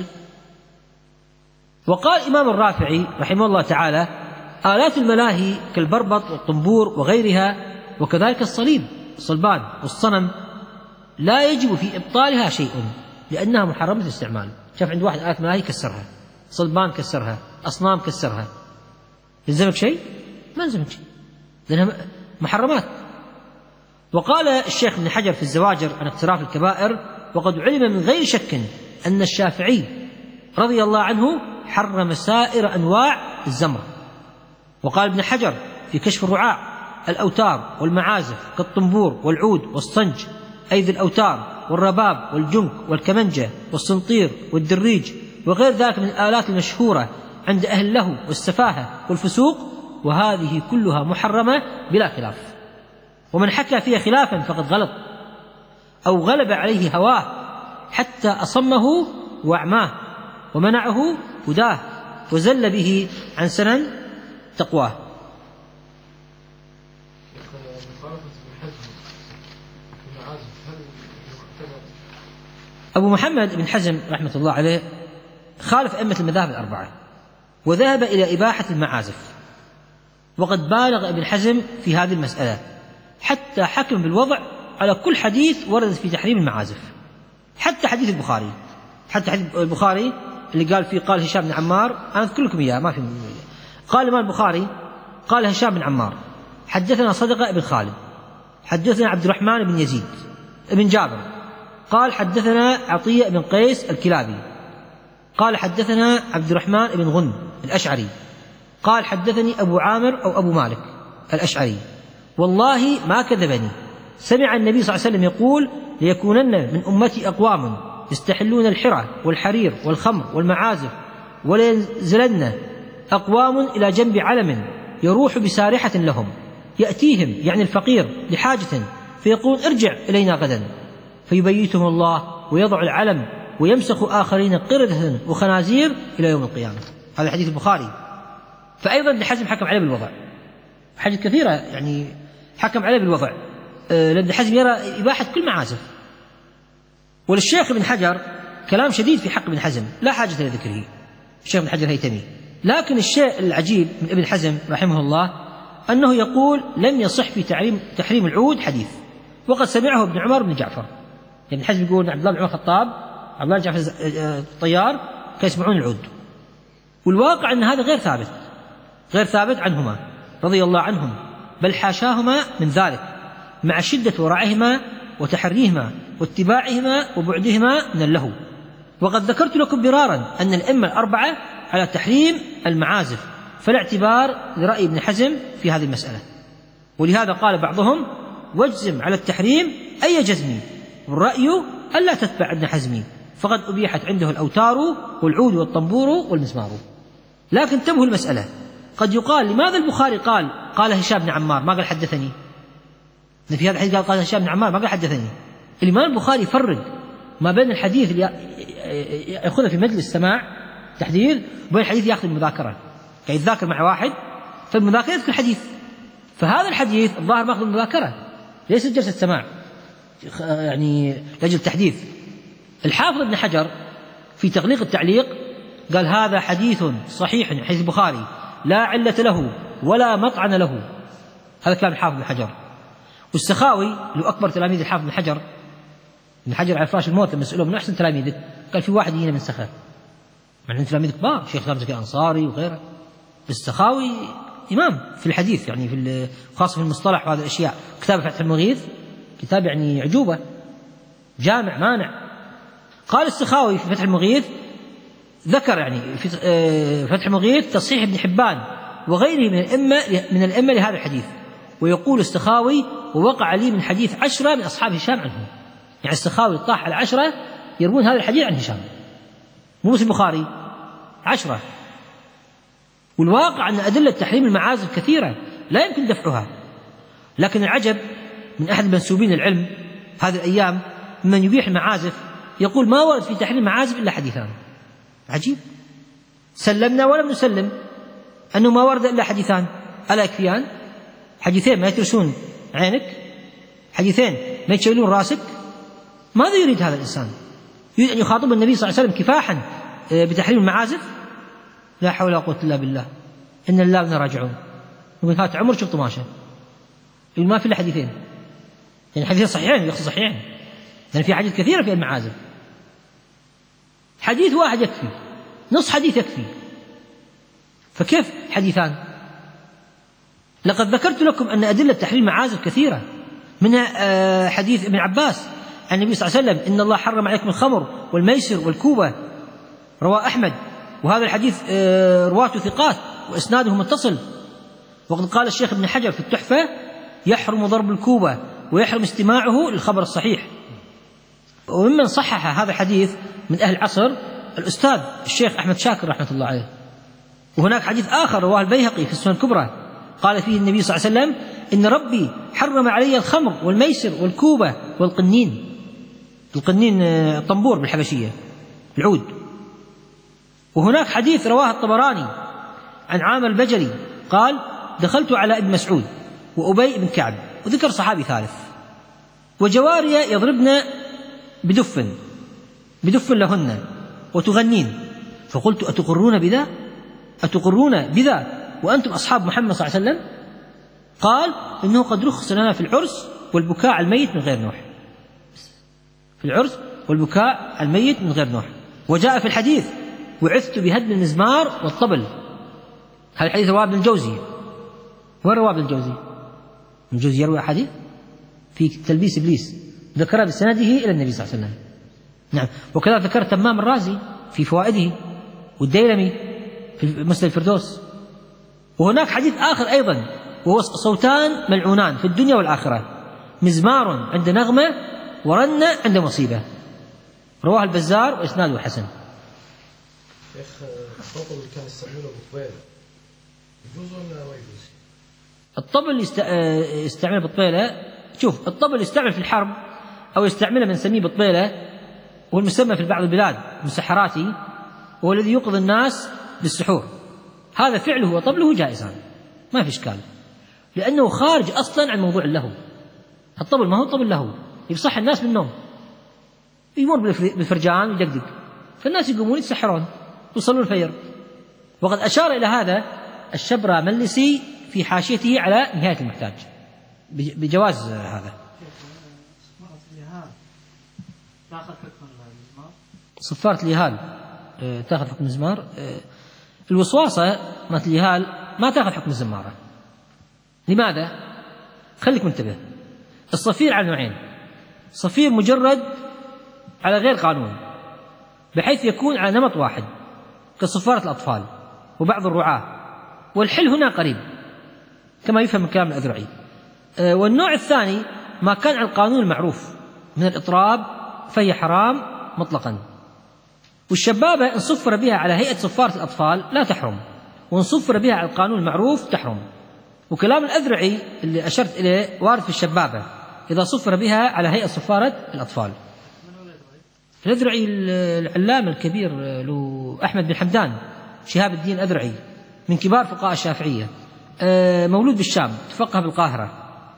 وقال الإمام الرافعي رحمه الله تعالى: آلات الملاهي كالبربط والطنبور وغيرها، وكذلك الصليب الصلبان والصنم، لا يجب في إبطالها شيء، لأنها محرمة الاستعمال. شاف عند واحد آلات ملاهي كسرها، صلبان كسرها، أصنام كسرها، يلزمك شيء؟ ما يلزمك شيء، لأنها محرمات. وقال الشيخ ابن حجر في الزواجر عن اقتراف الكبائر: وقد علم من غير شك أن الشافعي رضي الله عنه حرم سائر أنواع الزمر. وقال ابن حجر في كشف الرعاع: الأوتار والمعازف كالطنبور والعود والصنج، أي ذي الأوتار والرباب والجنك والكمنجة والسنطير والدريج وغير ذلك من الآلات المشهورة عند أهل اللهو والسفاهة والفسوق، وهذه كلها محرمة بلا خلاف. ومن حكى فيها خلافا فقد غلط، أو غلب عليه هواه حتى أصمه وأعماه ومنعه هداه وزل به عن سنن تقواه. أبو محمد بن حزم رحمة الله عليه خالف أئمة المذاهب الأربعة، وذهب إلى إباحة المعازف، وقد بالغ ابن حزم في هذه المسألة حتى حكم بالوضع على كل حديث ورد في تحريم المعازف، حتى حديث البخاري، حتى حديث البخاري اللي قال فيه قال هشام بن عمار، أنا أذكر لكم إياه ما في مجموعة. قال الإمام البخاري قال هشام بن عمار: حدثنا صدقة بن خالد، حدثنا عبد الرحمن بن يزيد بن جابر، قال حدثنا عطية بن قيس الكلابي، قال حدثنا عبد الرحمن بن غن الأشعري، قال حدثني أبو عامر أو أبو مالك الأشعري: والله ما كذبني، سمع النبي صلى الله عليه وسلم يقول: ليكونن من أمتي أقوام يستحلون الحرى والحرير والخمر والمعازف، ولينزلن أقوام إلى جنب علم يروح بسارحة لهم، يأتيهم يعني الفقير لحاجة فيقول: ارجع إلينا غدا، فيبيتهم الله ويضع العلم ويمسخ آخرين قردة وخنازير إلى يوم القيامة. هذا حديث البخاري. فأيضا ابن حزم حكم عليه بالوضع، حاجة كثيرة يعني حكم عليه بالوضع، لأن ابن حزم يرى إباحة كل معازف. وللشيخ ابن حجر كلام شديد في حق ابن حزم لا حاجة لذكره، الشيخ ابن حجر هيتمي. لكن الشيء العجيب من ابن حزم رحمه الله أنه يقول: لم يصح في تحريم تحريم العود حديث، وقد سمعه ابن عمر بن جعفر. يعني ابن حزم يقول عبد الله بن عمر الخطاب، عبد الله بن جعفر الطيار كانوا يسمعون العود، والواقع أن هذا غير ثابت، غير ثابت عنهما رضي الله عنهم، بل حاشاهما من ذلك، مع شدة ورعهما وتحريهما واتباعهما وبعدهما من اللهو. وقد ذكرت لكم مرارا أن الأئمة الأربعة على تحريم المعازف، فلا اعتبار لرأي ابن حزم في هذه المسألة. ولهذا قال بعضهم: واجزم على التحريم أي جزمي، والرأي ألا تتبع ابن حزمي، فقد أبيحت عنده الأوتار والعود والطنبور والمزمار. لكن انتبهوا المسألة، قد يقال: لماذا البخاري قال قال هشام بن عمار ما قال حدثني؟ في هذا الحديث قال قال هشام بن عمار ما قال حدثني. الإمام البخاري يفرق ما بين الحديث اللي يأخذه في مجلس السماع تحديث وبين الحديث يأخذ المذاكرة، يعني يتذاكر مع واحد فالمذاكرة يذكر الحديث، فهذا الحديث الظاهر ماخذ المذاكرة ليس جلسة سماع يعني لأجل التحديث. الحافظ ابن حجر في تغليق التعليق قال: هذا حديث صحيح، حديث البخاري لا علة له ولا مطعن له. هذا كلام الحافظ ابن حجر. والسخاوي له أكبر تلاميذ الحافظ ابن حجر، ابن حجر على فراش الموت لما سألوه: من أحسن تلاميذك؟ قال: في واحد هنا من سخاء، مع أن تلاميذ كبار، شيخ خامس الأنصاري وغيره. السخاوي إمام في الحديث، يعني في خاصة في المصطلح وهذه الأشياء. كتاب فتح المغيث كتاب يعني عجوبة، جامع مانع. قال السخاوي في فتح المغيث، ذكر يعني في فتح المغيث تصحيح ابن حبان وغيره من الأئمة من الأئمة لهذا الحديث. ويقول السخاوي: ووقع لي من حديث عشرة من أصحاب هشام عنه. يعني السخاوي طاح على عشرة يروون هذا الحديث عن هشام، مو بس البخاري، عشرة. والواقع أن أدلة تحريم المعازف كثيرة لا يمكن دفعها. لكن العجب من أحد منسوبين العلم هذه الأيام من يبيح المعازف يقول: ما ورد في تحريم المعازف إلا حديثان. عجيب، سلمنا ولم نسلم أنه ما ورد إلا حديثان، ألا يكفيان؟ حديثين ما يترسون عينك، حديثين ما يتشيلون راسك. ماذا يريد هذا الإنسان؟ يريد أن يخاطب النبي صلى الله عليه وسلم كفاحا بتحريم المعازف؟ لا حول ولا قوة إلا بالله، إن الله وإنا راجعون. ومن هات عمر شوف طماشة، ما في إلا حديثين، يعني حديثين صحيحين يقصد صحيحين، لأن يعني في حديث كثيرة في المعازف. حديث واحد يكفي، نص حديث يكفي، فكيف حديثان؟ لقد ذكرت لكم أن أدلة تحريم المعازف كثيرة، منها حديث ابن عباس عن النبي صلى الله عليه وسلم: إن الله حرم عليكم الخمر والميسر والكوبة، رواه أحمد، وهذا الحديث رواته ثقات وإسناده متصل. وقد قال الشيخ ابن حجر في التحفة: يحرم ضرب الكوبة ويحرم استماعه للخبر الصحيح. وممن صحح هذا الحديث من أهل العصر الأستاذ الشيخ أحمد شاكر رحمة الله عليه. وهناك حديث آخر رواه البيهقي في السنن الكبرى قال فيه النبي صلى الله عليه وسلم: إن ربي حرم علي الخمر والميسر والكوبة والقنين. القنين الطنبور بالحبشية، العود. وهناك حديث رواه الطبراني عن عامر البجلي قال: دخلت على ابن مسعود وأبي بن كعب، وذكر صحابي ثالث، وجوارية يضربن بدف بدف لهن وتغنين، فقلت: أتقرون بذا؟ أتقرون بذا وأنتم أصحاب محمد صلى الله عليه وسلم؟ قال: إنه قد رخص لنا في العرس والبكاء على الميت من غير نوح. في العرس والبكاء على الميت من غير نوح. وجاء في الحديث: وعثت بهدم المزمار والطبل. هذا الحديث رواه ابن الجوزي. وين رواه ابن الجوزي؟ ابن الجوزي يروي أحاديث في تلبيس إبليس، ذكرها بسنده إلى النبي صلى الله عليه وسلم. نعم. وكذا ذكر تمام الرازي في فوائده، والديلمي في مسند الفردوس. وهناك حديث آخر أيضا وهو: صوتان ملعونان في الدنيا والآخرة، مزمار عند نغمة ورنة عند مصيبة. رواه البزار وإسناده حسن. شيخ، الطبل اللي كان يستعمله بطبيلة يجوز ولا ما يجوز؟ الطبل يستعمله بطبيلة، شوف، الطبل يستعمل في الحرب أو يستعمله من سميه بطبيلة، وهو المسمى في بعض البلاد مسحراتي، وهو الذي يوقظ الناس بالسحور. هذا فعله وطبله جائزان، ما في إشكال، لأنه خارج أصلا عن موضوع اللهو. الطبل ما هو طبل لهو، يصح الناس بالنوم، يمر بالفرجان ويدقدق، فالناس يقومون يتسحرون ويصلون الفجر. وقد أشار إلى هذا الشبرى ملسي في حاشيته على نهاية المحتاج بجواز هذا. صفارة اليهال تأخذ حكم الزمار. الوصواصة مات اليهال ما تأخذ حكم الزمارة. لماذا؟ خليك منتبه. الصفير على نوعين: صفير مجرد على غير قانون بحيث يكون على نمط واحد كصفارة الأطفال وبعض الرعاة، والحل هنا قريب كما يفهم من كلام الأذرعي. والنوع الثاني ما كان على القانون المعروف من الإطراب فهي حرام مطلقا. والشبابة إن صفر بها على هيئة صفارة الأطفال لا تحرم، وإن صفر بها على القانون المعروف تحرم. وكلام الأذرعي اللي أشرت إليه وارد في الشبابة إذا صفر بها على هيئة صفارة الأطفال. الأذرعي العلامة الكبير له أحمد بن حمدان شهاب الدين الأذرعي من كبار فقهاء الشافعية، مولود بالشام، تفقه بالقاهرة،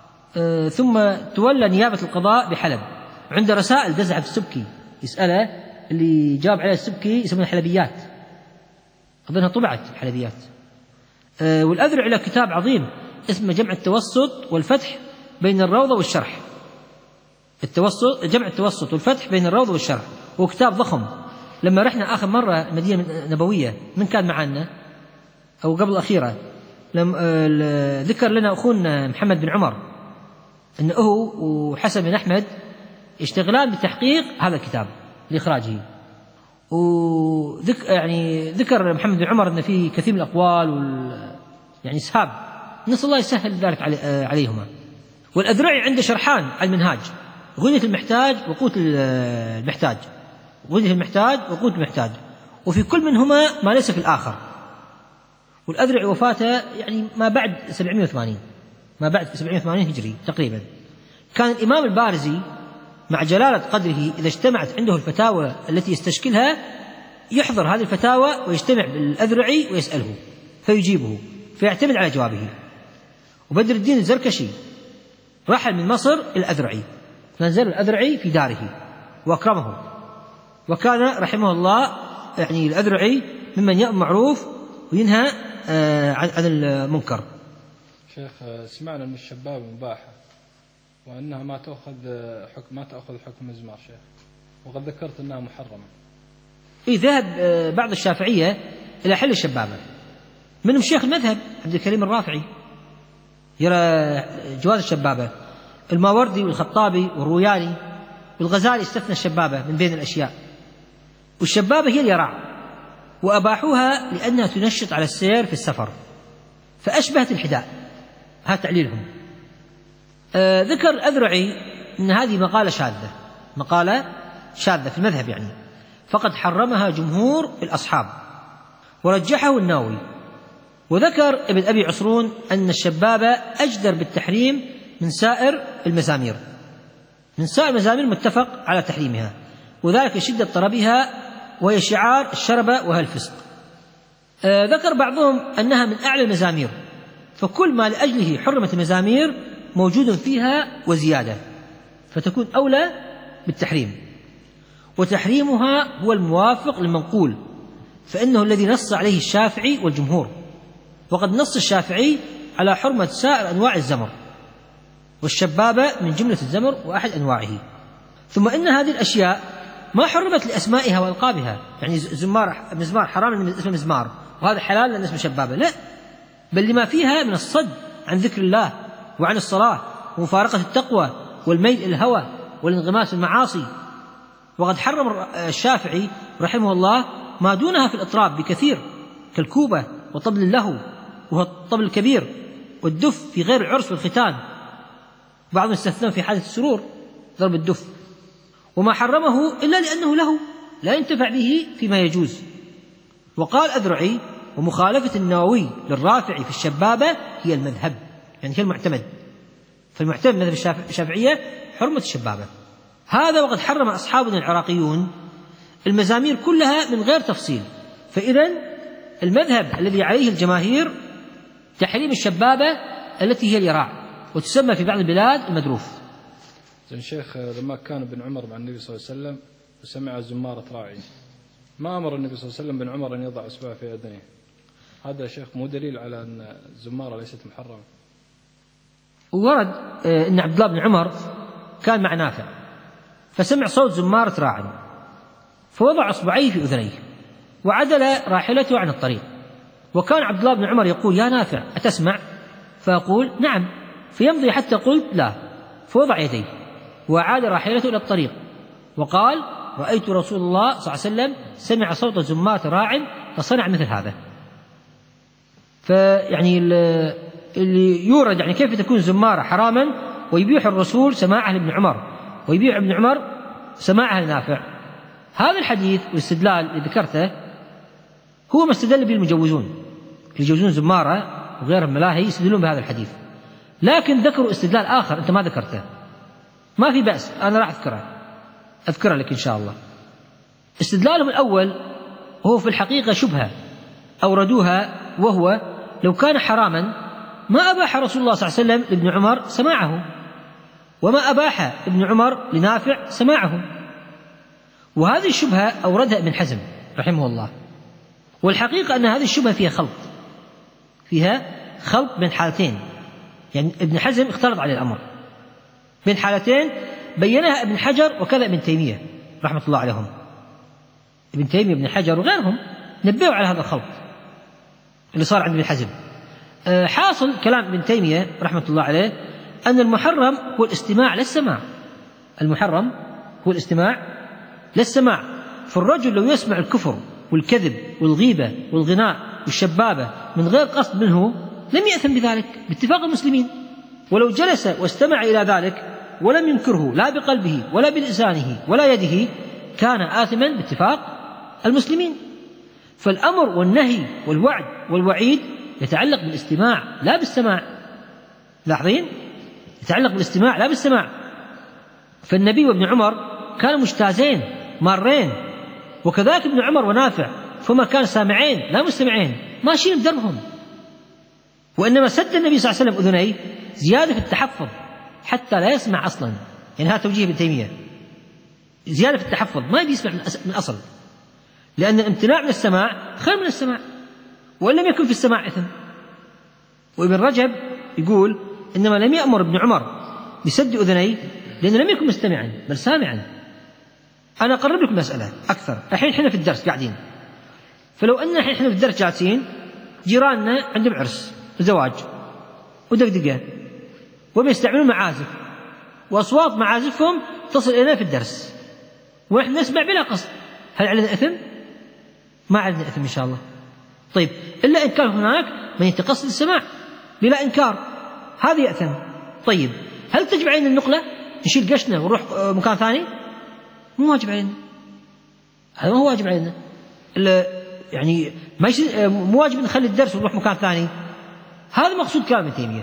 ثم تولى نيابة القضاء بحلب. عنده رسائل دزعة في السبكي يسأله، اللي جاب عليه السبكي يسمونها حلبيات، أظنها طبعت الحلبيات. والأذرعي له كتاب عظيم اسمه جمع التوسط والفتح بين الروضة والشرح. التوسط جمع التوسط والفتح بين الروضة والشرح، هو كتاب ضخم. لما رحنا آخر مرة مدينة نبوية، من كان معنا أو قبل الأخيرة، لما ذكر لنا أخونا محمد بن عمر أنه هو وحسن بن أحمد يشتغلان بتحقيق هذا الكتاب لإخراجه. وذك يعني ذكر محمد بن عمر أن فيه كثير من الأقوال وال يعني سهاب، نسأل الله يسهل ذلك علي عليهما. والأذرعي عنده شرحان على المنهاج، غنية المحتاج وقوت المحتاج، غنية المحتاج وقوت المحتاج، وفي كل منهما ما ليس في الآخر. والأذرعي وفاته يعني ما بعد سبعمائة وثمانين، ما بعد سبعمائة وثمانين هجري تقريبا. كان الإمام البارزي مع جلالة قدره إذا اجتمعت عنده الفتاوى التي يستشكلها يحضر هذه الفتاوى ويجتمع بالأذرعي ويسأله فيجيبه فيعتمد على جوابه. وبدر الدين الزركشي رحل من مصر إلى الأذرعي، نزل الأذرعي في داره وأكرمه، وكان رحمه الله يعني الأذرعي ممن يأمر معروف وينهى عن المنكر. شيخ، سمعنا من الشباب مباحة وأنها ما تأخذ حكم ما تأخذ حكم مزمار شيخ، وقد ذكرت أنها محرمة. إيه، ذهب بعض الشافعية إلى حل الشبابة، منهم شيخ المذهب عبد الكريم الرافعي يرى جواز الشبابة، الماوردي والخطابي والروياني والغزالي استثنى الشبابة من بين الأشياء. والشبابة هي اليراع، وأباحوها لأنها تنشط على السير في السفر فأشبهت الحداء، هذا تعليلهم. آه ذكر الأذرعي أن هذه مقالة شاذة، مقالة شاذة في المذهب يعني، فقد حرمها جمهور الأصحاب ورجحه النووي. وذكر ابن أبي عصرون أن الشبابة أجدر بالتحريم من سائر المزامير، من سائر المزامير متفق على تحريمها، وذلك شدة طربها وهي شعار الشربة وهي الفسق. آه ذكر بعضهم أنها من أعلى المزامير، فكل ما لأجله حرمة المزامير موجود فيها وزيادة، فتكون أولى بالتحريم. وتحريمها هو الموافق للمنقول، فإنه الذي نص عليه الشافعي والجمهور، وقد نص الشافعي على حرمة سائر أنواع الزمر، والشبابة من جملة الزمر وأحد أنواعه. ثم إن هذه الأشياء ما حرمت لأسمائها وألقابها، يعني زمار مزمار حرام من اسم مزمار وهذا حلال لأن اسم شبابة، لا، بل لما فيها من الصد عن ذكر الله وعن الصلاة ومفارقة التقوى والميل إلى الهوى والانغماس في المعاصي. وقد حرم الشافعي رحمه الله ما دونها في الإطراب بكثير، كالكوبة وطبل اللهو وهو الطبل الكبير، والدف في غير العرس والختان، بعضهم استثنى في حالة السرور ضرب الدف. وما حرمه إلا لأنه له لا ينتفع به فيما يجوز. وقال أذرعي: ومخالفة النووي للرافعي في الشبابة هي المذهب، يعني هي المعتمد، فالمعتمد مذهب الشافعية حرمة الشبابة. هذا وقد حرم أصحابنا العراقيون المزامير كلها من غير تفصيل، فإذن المذهب الذي عليه الجماهير تحريم الشبابة التي هي اليراع، وتسمى في بعض البلاد المدروف. زين شيخ، لما كان ابن عمر مع النبي صلى الله عليه وسلم وسمع زمارة راعي، ما أمر النبي صلى الله عليه وسلم بن عمر أن يضع إصبعه في أذنه، هذا يا شيخ مو دليل على أن الزمارة ليست محرمة؟ ورد أن عبد الله بن عمر كان مع نافع فسمع صوت زمارة راع فوضع إصبعيه في أذنيه وعدل راحلته عن الطريق، وكان عبد الله بن عمر يقول: يا نافع أتسمع؟ فأقول: نعم. فيمضي حتى قلت: لا، فوضع يديه وعاد راحلته إلى الطريق وقال: رأيت رسول الله صلى الله عليه وسلم سمع صوت زمارة راع فصنع مثل هذا. فيعني اللي يورد يعني كيف تكون زمارة حراما ويبيح الرسول سماعها لابن عمر ويبيح ابن عمر سماعها لنافع. هذا الحديث والاستدلال اللي ذكرته هو ما استدل به المجوزون، اللي يجوزون زمارة وغيرهم ملاهي يستدلون بهذا الحديث، لكن ذكروا استدلال آخر أنت ما ذكرته، ما في بأس، أنا راح أذكره أذكره لك إن شاء الله. استدلالهم الأول هو في الحقيقة شبهة أوردوها، وهو لو كان حراما ما أباح رسول الله صلى الله عليه وسلم لابن عمر سماعه، وما أباح ابن عمر لنافع سماعه. وهذه الشبهة أوردها ابن حزم رحمه الله، والحقيقة أن هذه الشبهة فيها خلط فيها خلط بين حالتين، يعني ابن حزم اختلط عليه الأمر بين حالتين بينها ابن حجر وكذا ابن تيمية رحمة الله عليهم. ابن تيمية ابن حجر وغيرهم نبهوا على هذا الخلط اللي صار عند ابن حزم. حاصل كلام ابن تيمية رحمة الله عليه أن المحرم هو الاستماع لا السماع، المحرم هو الاستماع لا السماع. فالرجل لو يسمع الكفر والكذب والغيبة والغناء والشبابة من غير قصد منه لم يأثم بذلك باتفاق المسلمين، ولو جلس واستمع إلى ذلك ولم ينكره لا بقلبه ولا بلسانه ولا يده كان آثما باتفاق المسلمين. فالأمر والنهي والوعد والوعيد يتعلق بالاستماع لا بالسماع، لاحظين؟ يتعلق بالاستماع لا بالسماع. فالنبي وابن عمر كانوا مجتازين مارين، وكذلك ابن عمر ونافع، فما كان سامعين لا مستمعين ماشيين بدربهم، وإنما سد النبي صلى الله عليه وسلم أذنيه زيادة في التحفظ حتى لا يسمع أصلا. يعني هذا توجيه ابن تيمية، زيادة في التحفظ ما يبي يسمع من أصل، لأن الامتناع من السماع خير من السماع، وإن لم يكن في السماع إثم. وابن رجب يقول إنما لم يأمر ابن عمر بسد أذنيه لأنه لم يكن مستمعا بل سامعا. أنا أقرب لكم مسألة أكثر. الحين إحنا في الدرس قاعدين، فلو أن إحنا في الدرس جالسين جيراننا عندهم عرس وزواج ودقدقة وبيستعملون معازف وأصوات معازفهم تصل إلينا في الدرس ونحن نسمع بلا قصد، هل علينا إثم؟ ما علينا إثم إن شاء الله. طيب إلا إن كان هناك من يتقصد السماع بلا إنكار هذا يأثم. طيب هل تجب علينا النقلة نشيل قشنا ونروح مكان ثاني؟ مو واجب علينا، هذا ما هو واجب علينا. يعني ما مو واجب نخلي الدرس ونروح مكان ثاني. هذا مقصود كلام ابن تيمية.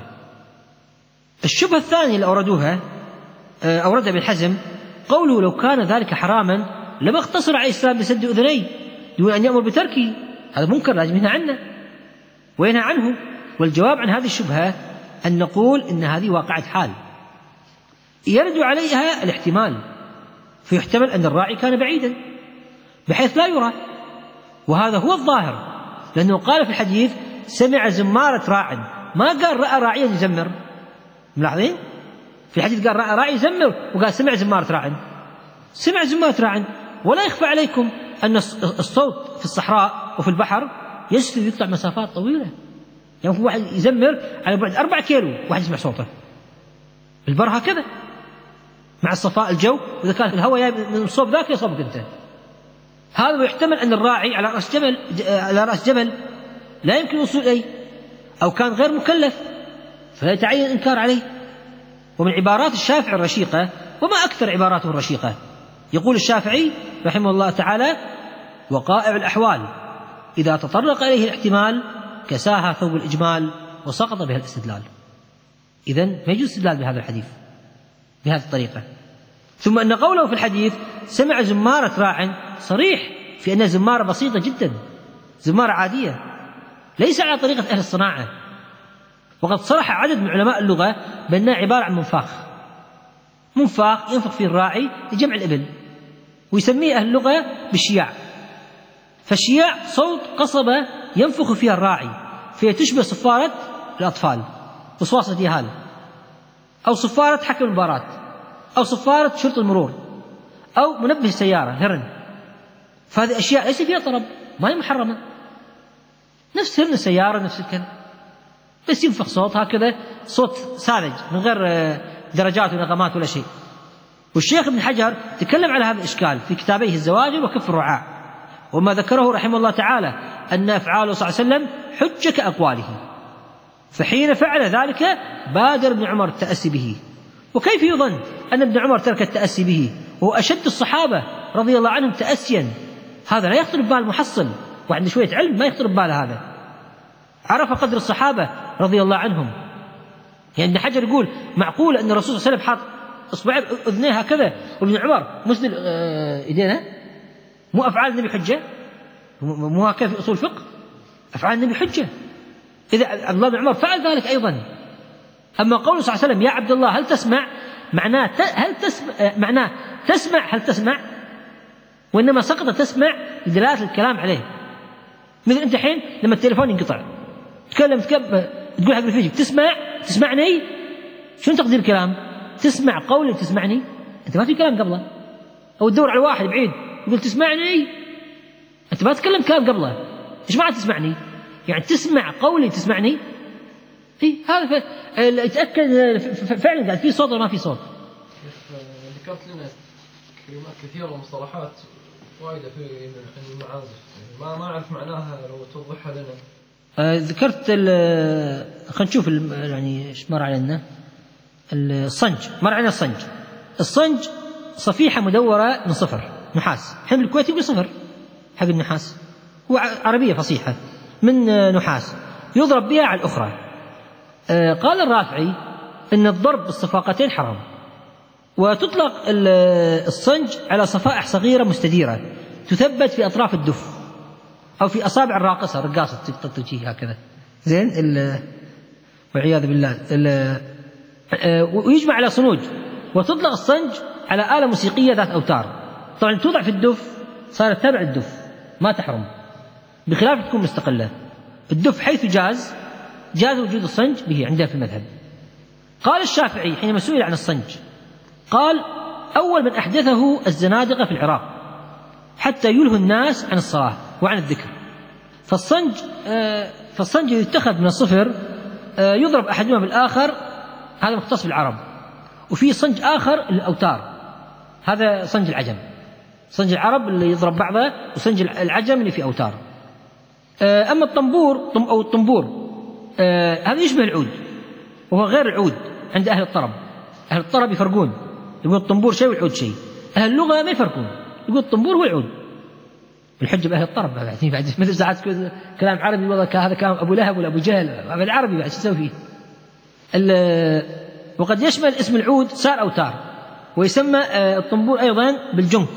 الشبهة الثانية اللي أوردوها أوردها ابن حزم قوله لو كان ذلك حراما لما اقتصر عليه السلام بسد أذنيه دون أن يأمر بتركه، هذا منكر لازم ينهى عنه وينهى عنه. والجواب عن هذه الشبهة أن نقول إن هذه واقعة حال يرد عليها الاحتمال، فيحتمل أن الراعي كان بعيدا بحيث لا يرى، وهذا هو الظاهر، لأنه قال في الحديث سمع زمارة راع، ما قال رأى راعيا يزمر. ملاحظين؟ في الحديث قال رأى راعي يزمر وقال سمع زمارة راع، سمع زمارة راع. ولا يخفى عليكم أن الصوت في الصحراء وفي البحر يسلو يقطع مسافات طويلة، يعني واحد يزمر على بعد أربع كيلو واحد يسمع صوته. البر هكذا مع الصفاء الجو، وإذا كان الهواء من الصوب ذاك يصوبك أنت. هذا ويحتمل أن الراعي على رأس جبل على رأس جبل لا يمكن الوصول إليه، أو كان غير مكلف فلا يتعين الإنكار عليه. ومن عبارات الشافعي الرشيقة، وما أكثر عباراته الرشيقة، يقول الشافعي رحمه الله تعالى وقائع الأحوال إذا تطرق إليه الاحتمال كساها ثوب الإجمال وسقط بها الاستدلال. إذن ما يجوز الاستدلال بهذا الحديث بهذه الطريقة. ثم أن قوله في الحديث سمع زمارة راع صريح في أنها زمارة بسيطة جدا، زمارة عادية ليس على طريقة أهل الصناعة. وقد صرح عدد من علماء اللغة بأنها عبارة عن منفاخ، منفاخ ينفخ فيه الراعي لجمع الإبل، ويسميه أهل اللغة بالشياع. فالشياع صوت قصبة ينفخ فيها الراعي، فهي تشبه صفارة الأطفال وصواصة يهال، أو صفارة حكم المباراة، أو صفارة شرطة المرور، أو منبه سيارة هرن. فهذه أشياء ليس فيها طرب، ما هي محرمة، نفس هرن السيارة نفس الكلام، بس ينفخ صوت هكذا، صوت ساذج من غير درجات ونغمات ولا شيء. والشيخ ابن حجر تكلم على هذا الإشكال في كتابيه الزواجر وكف الرعاع، وما ذكره رحمه الله تعالى أن أفعاله صلى الله عليه وسلم حجة كأقواله، فحين فعل ذلك بادر ابن عمر التأسي به. وكيف يظن أن ابن عمر ترك التأسي به وهو أشد الصحابة رضي الله عنهم تأسيا؟ هذا لا يخطر ببال المحصل وعنده شوية علم، ما يخطر بباله هذا. عرف قدر الصحابة رضي الله عنهم. يعني ابن حجر يقول معقول أن الرسول صلى الله عليه وسلم حاط إصبعه بأذنيه هكذا وابن عمر مسند إيدينا؟ مو أفعال النبي حجة؟ مو هكذا في أصول فقه؟ أفعال النبي حجة. إذا عبد الله بن عمر فعل ذلك أيضا. أما قوله صلى الله عليه وسلم يا عبد الله هل تسمع، معناه هل تسمع، معناه تسمع هل تسمع، وإنما سقط تسمع لدلالة الكلام عليه. مثل أنت حين لما التليفون ينقطع تكلم تكلم تقول حق رفيجك تسمع تسمعني، شنو تقدير الكلام؟ تسمع قولي تسمعني، أنت ما في كلام قبله. أو تدور على واحد بعيد يقول تسمعني، أنت ما تكلم كلام قبله، إيش معنى تسمعني؟ يعني تسمع قولي تسمعني. إيه هذا يتأكد فعلا قاعد في صوت ولا ما في صوت. ذكرت لنا كلمات كثيرة ومصطلحات وايدة في المعازف، ما ما أعرف معناها، لو توضحها لنا. آه ذكرت خلينا نشوف يعني ايش مر علينا. الصنج مر علينا. الصنج الصنج صفيحة مدورة من صفر نحاس، حمل الكويتي يقول صفر حق النحاس، هو عربية فصيحة من نحاس يضرب بها على الأخرى. آه قال الرافعي إن الضرب بالصفاقتين حرام، وتطلق الصنج على صفائح صغيرة مستديرة تثبت في أطراف الدف أو في أصابع الراقصة الرقاصة تطلق هكذا زين والعياذ بالله. ويجمع على صنوج. وتطلق الصنج على آلة موسيقية ذات أوتار، طبعا توضع في الدف صارت تابع الدف ما تحرم، بخلاف تكون مستقلة. الدف حيث جاز جاز وجود الصنج به عندنا في المذهب. قال الشافعي حينما سئل عن الصنج قال أول من أحدثه الزنادقة في العراق حتى يلهوا الناس عن الصلاة وعن الذكر. فالصنج آه فالصنج يتخذ من الصفر آه يضرب أحدهما بالآخر، هذا مختص بالعرب. وفي صنج آخر الأوتار، هذا صنج العجم. صنج العرب اللي يضرب بعضه، وصنج العجم اللي في أوتار. آه أما الطنبور أو الطنبور آه هذا يشبه العود وهو غير العود عند أهل الطرب. أهل الطرب يفرقون، يقول الطنبور شيء والعود شيء. أهل اللغة ما يفرقون، يقول الطنبور هو العود. الحجة بأهل الطرب بعد مثل ساعات كلام عربي والله هذا كلام أبو لهب ولا أبو جهل، هذا العربي بعد شو يسوي فيه. وقد يشمل اسم العود سار أوتار، ويسمى الطنبور أيضا بالجنك.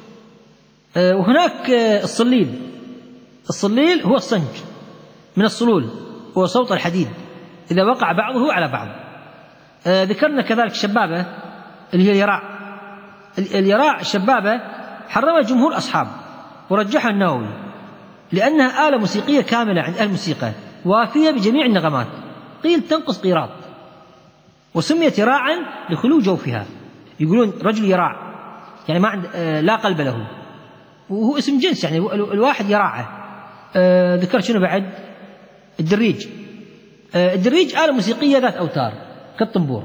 وهناك الصليل. الصليل هو الصنج من الصلول، هو صوت الحديد إذا وقع بعضه على بعض. ذكرنا كذلك الشبابة اللي هي اليراع. اليراع الشبابة حرمها جمهور أصحاب ورجحها النووي لأنها آلة موسيقية كاملة عند أهل الموسيقى وافية بجميع النغمات، قيل تنقص قيراط. وسميت يراعا لخلو جوفها، يقولون رجل يراع يعني ما عند لا قلب له، وهو اسم جنس يعني الواحد يراعه. ذكرت شنو بعد؟ الدريج. الدريج آلة موسيقية ذات أوتار كالطنبور.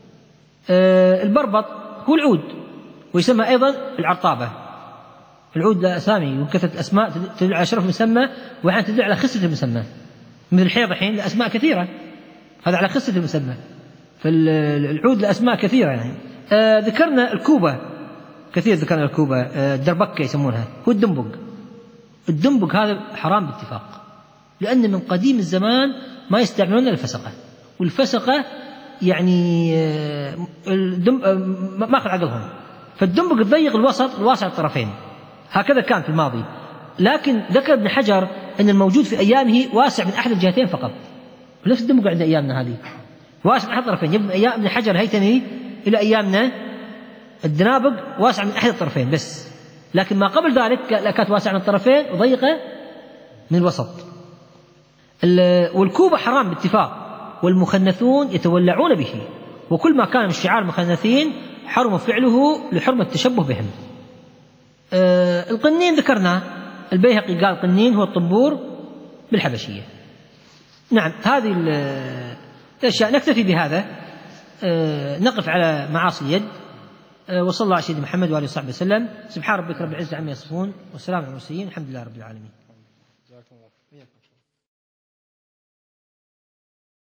البربط هو العود، ويسمى أيضا العرطابة. العود له أسامي وكثرة الأسماء تدل على شرف المسمى، وأحيانا تدل على خسة المسمى. مثل الحيض الحين له أسماء كثيرة، هذا على خسة المسمى. فالعود له أسماء كثيرة يعني. آه ذكرنا الكوبة كثير، ذكرنا الكوبة. آه الدربكة يسمونها، هو الدنبق. الدنبق هذا حرام باتفاق، لأن من قديم الزمان ما يستعملون الفسقة، والفسقة يعني آه الدم آه ما أخذ عقلهم. فالدنبق تضيق الوسط الواسع الطرفين، هكذا كان في الماضي. لكن ذكر ابن حجر أن الموجود في أيامه واسع من أحد الجهتين فقط، ونفس الدنبق عند أيامنا هذه واسع من أحد الطرفين. من أيام ابن حجر الهيثمي إلى أيامنا الدنابق واسع من أحد الطرفين بس، لكن ما قبل ذلك كانت واسعة من الطرفين وضيقة من الوسط. والكوبة حرام باتفاق، والمخنثون يتولعون به، وكل ما كان من شعار المخنثين حرم فعله لحرمة التشبه بهم. آه القنين ذكرنا، البيهقي قال القنين هو الطنبور بالحبشية. نعم هذه الأشياء. نكتفي بهذا. آه نقف على معاصي اليد. آه وصلى الله على سيدنا محمد وآله وصحبه وسلم. سبحان ربك رب العزة عما يصفون، والسلام على المرسلين، الحمد لله رب العالمين.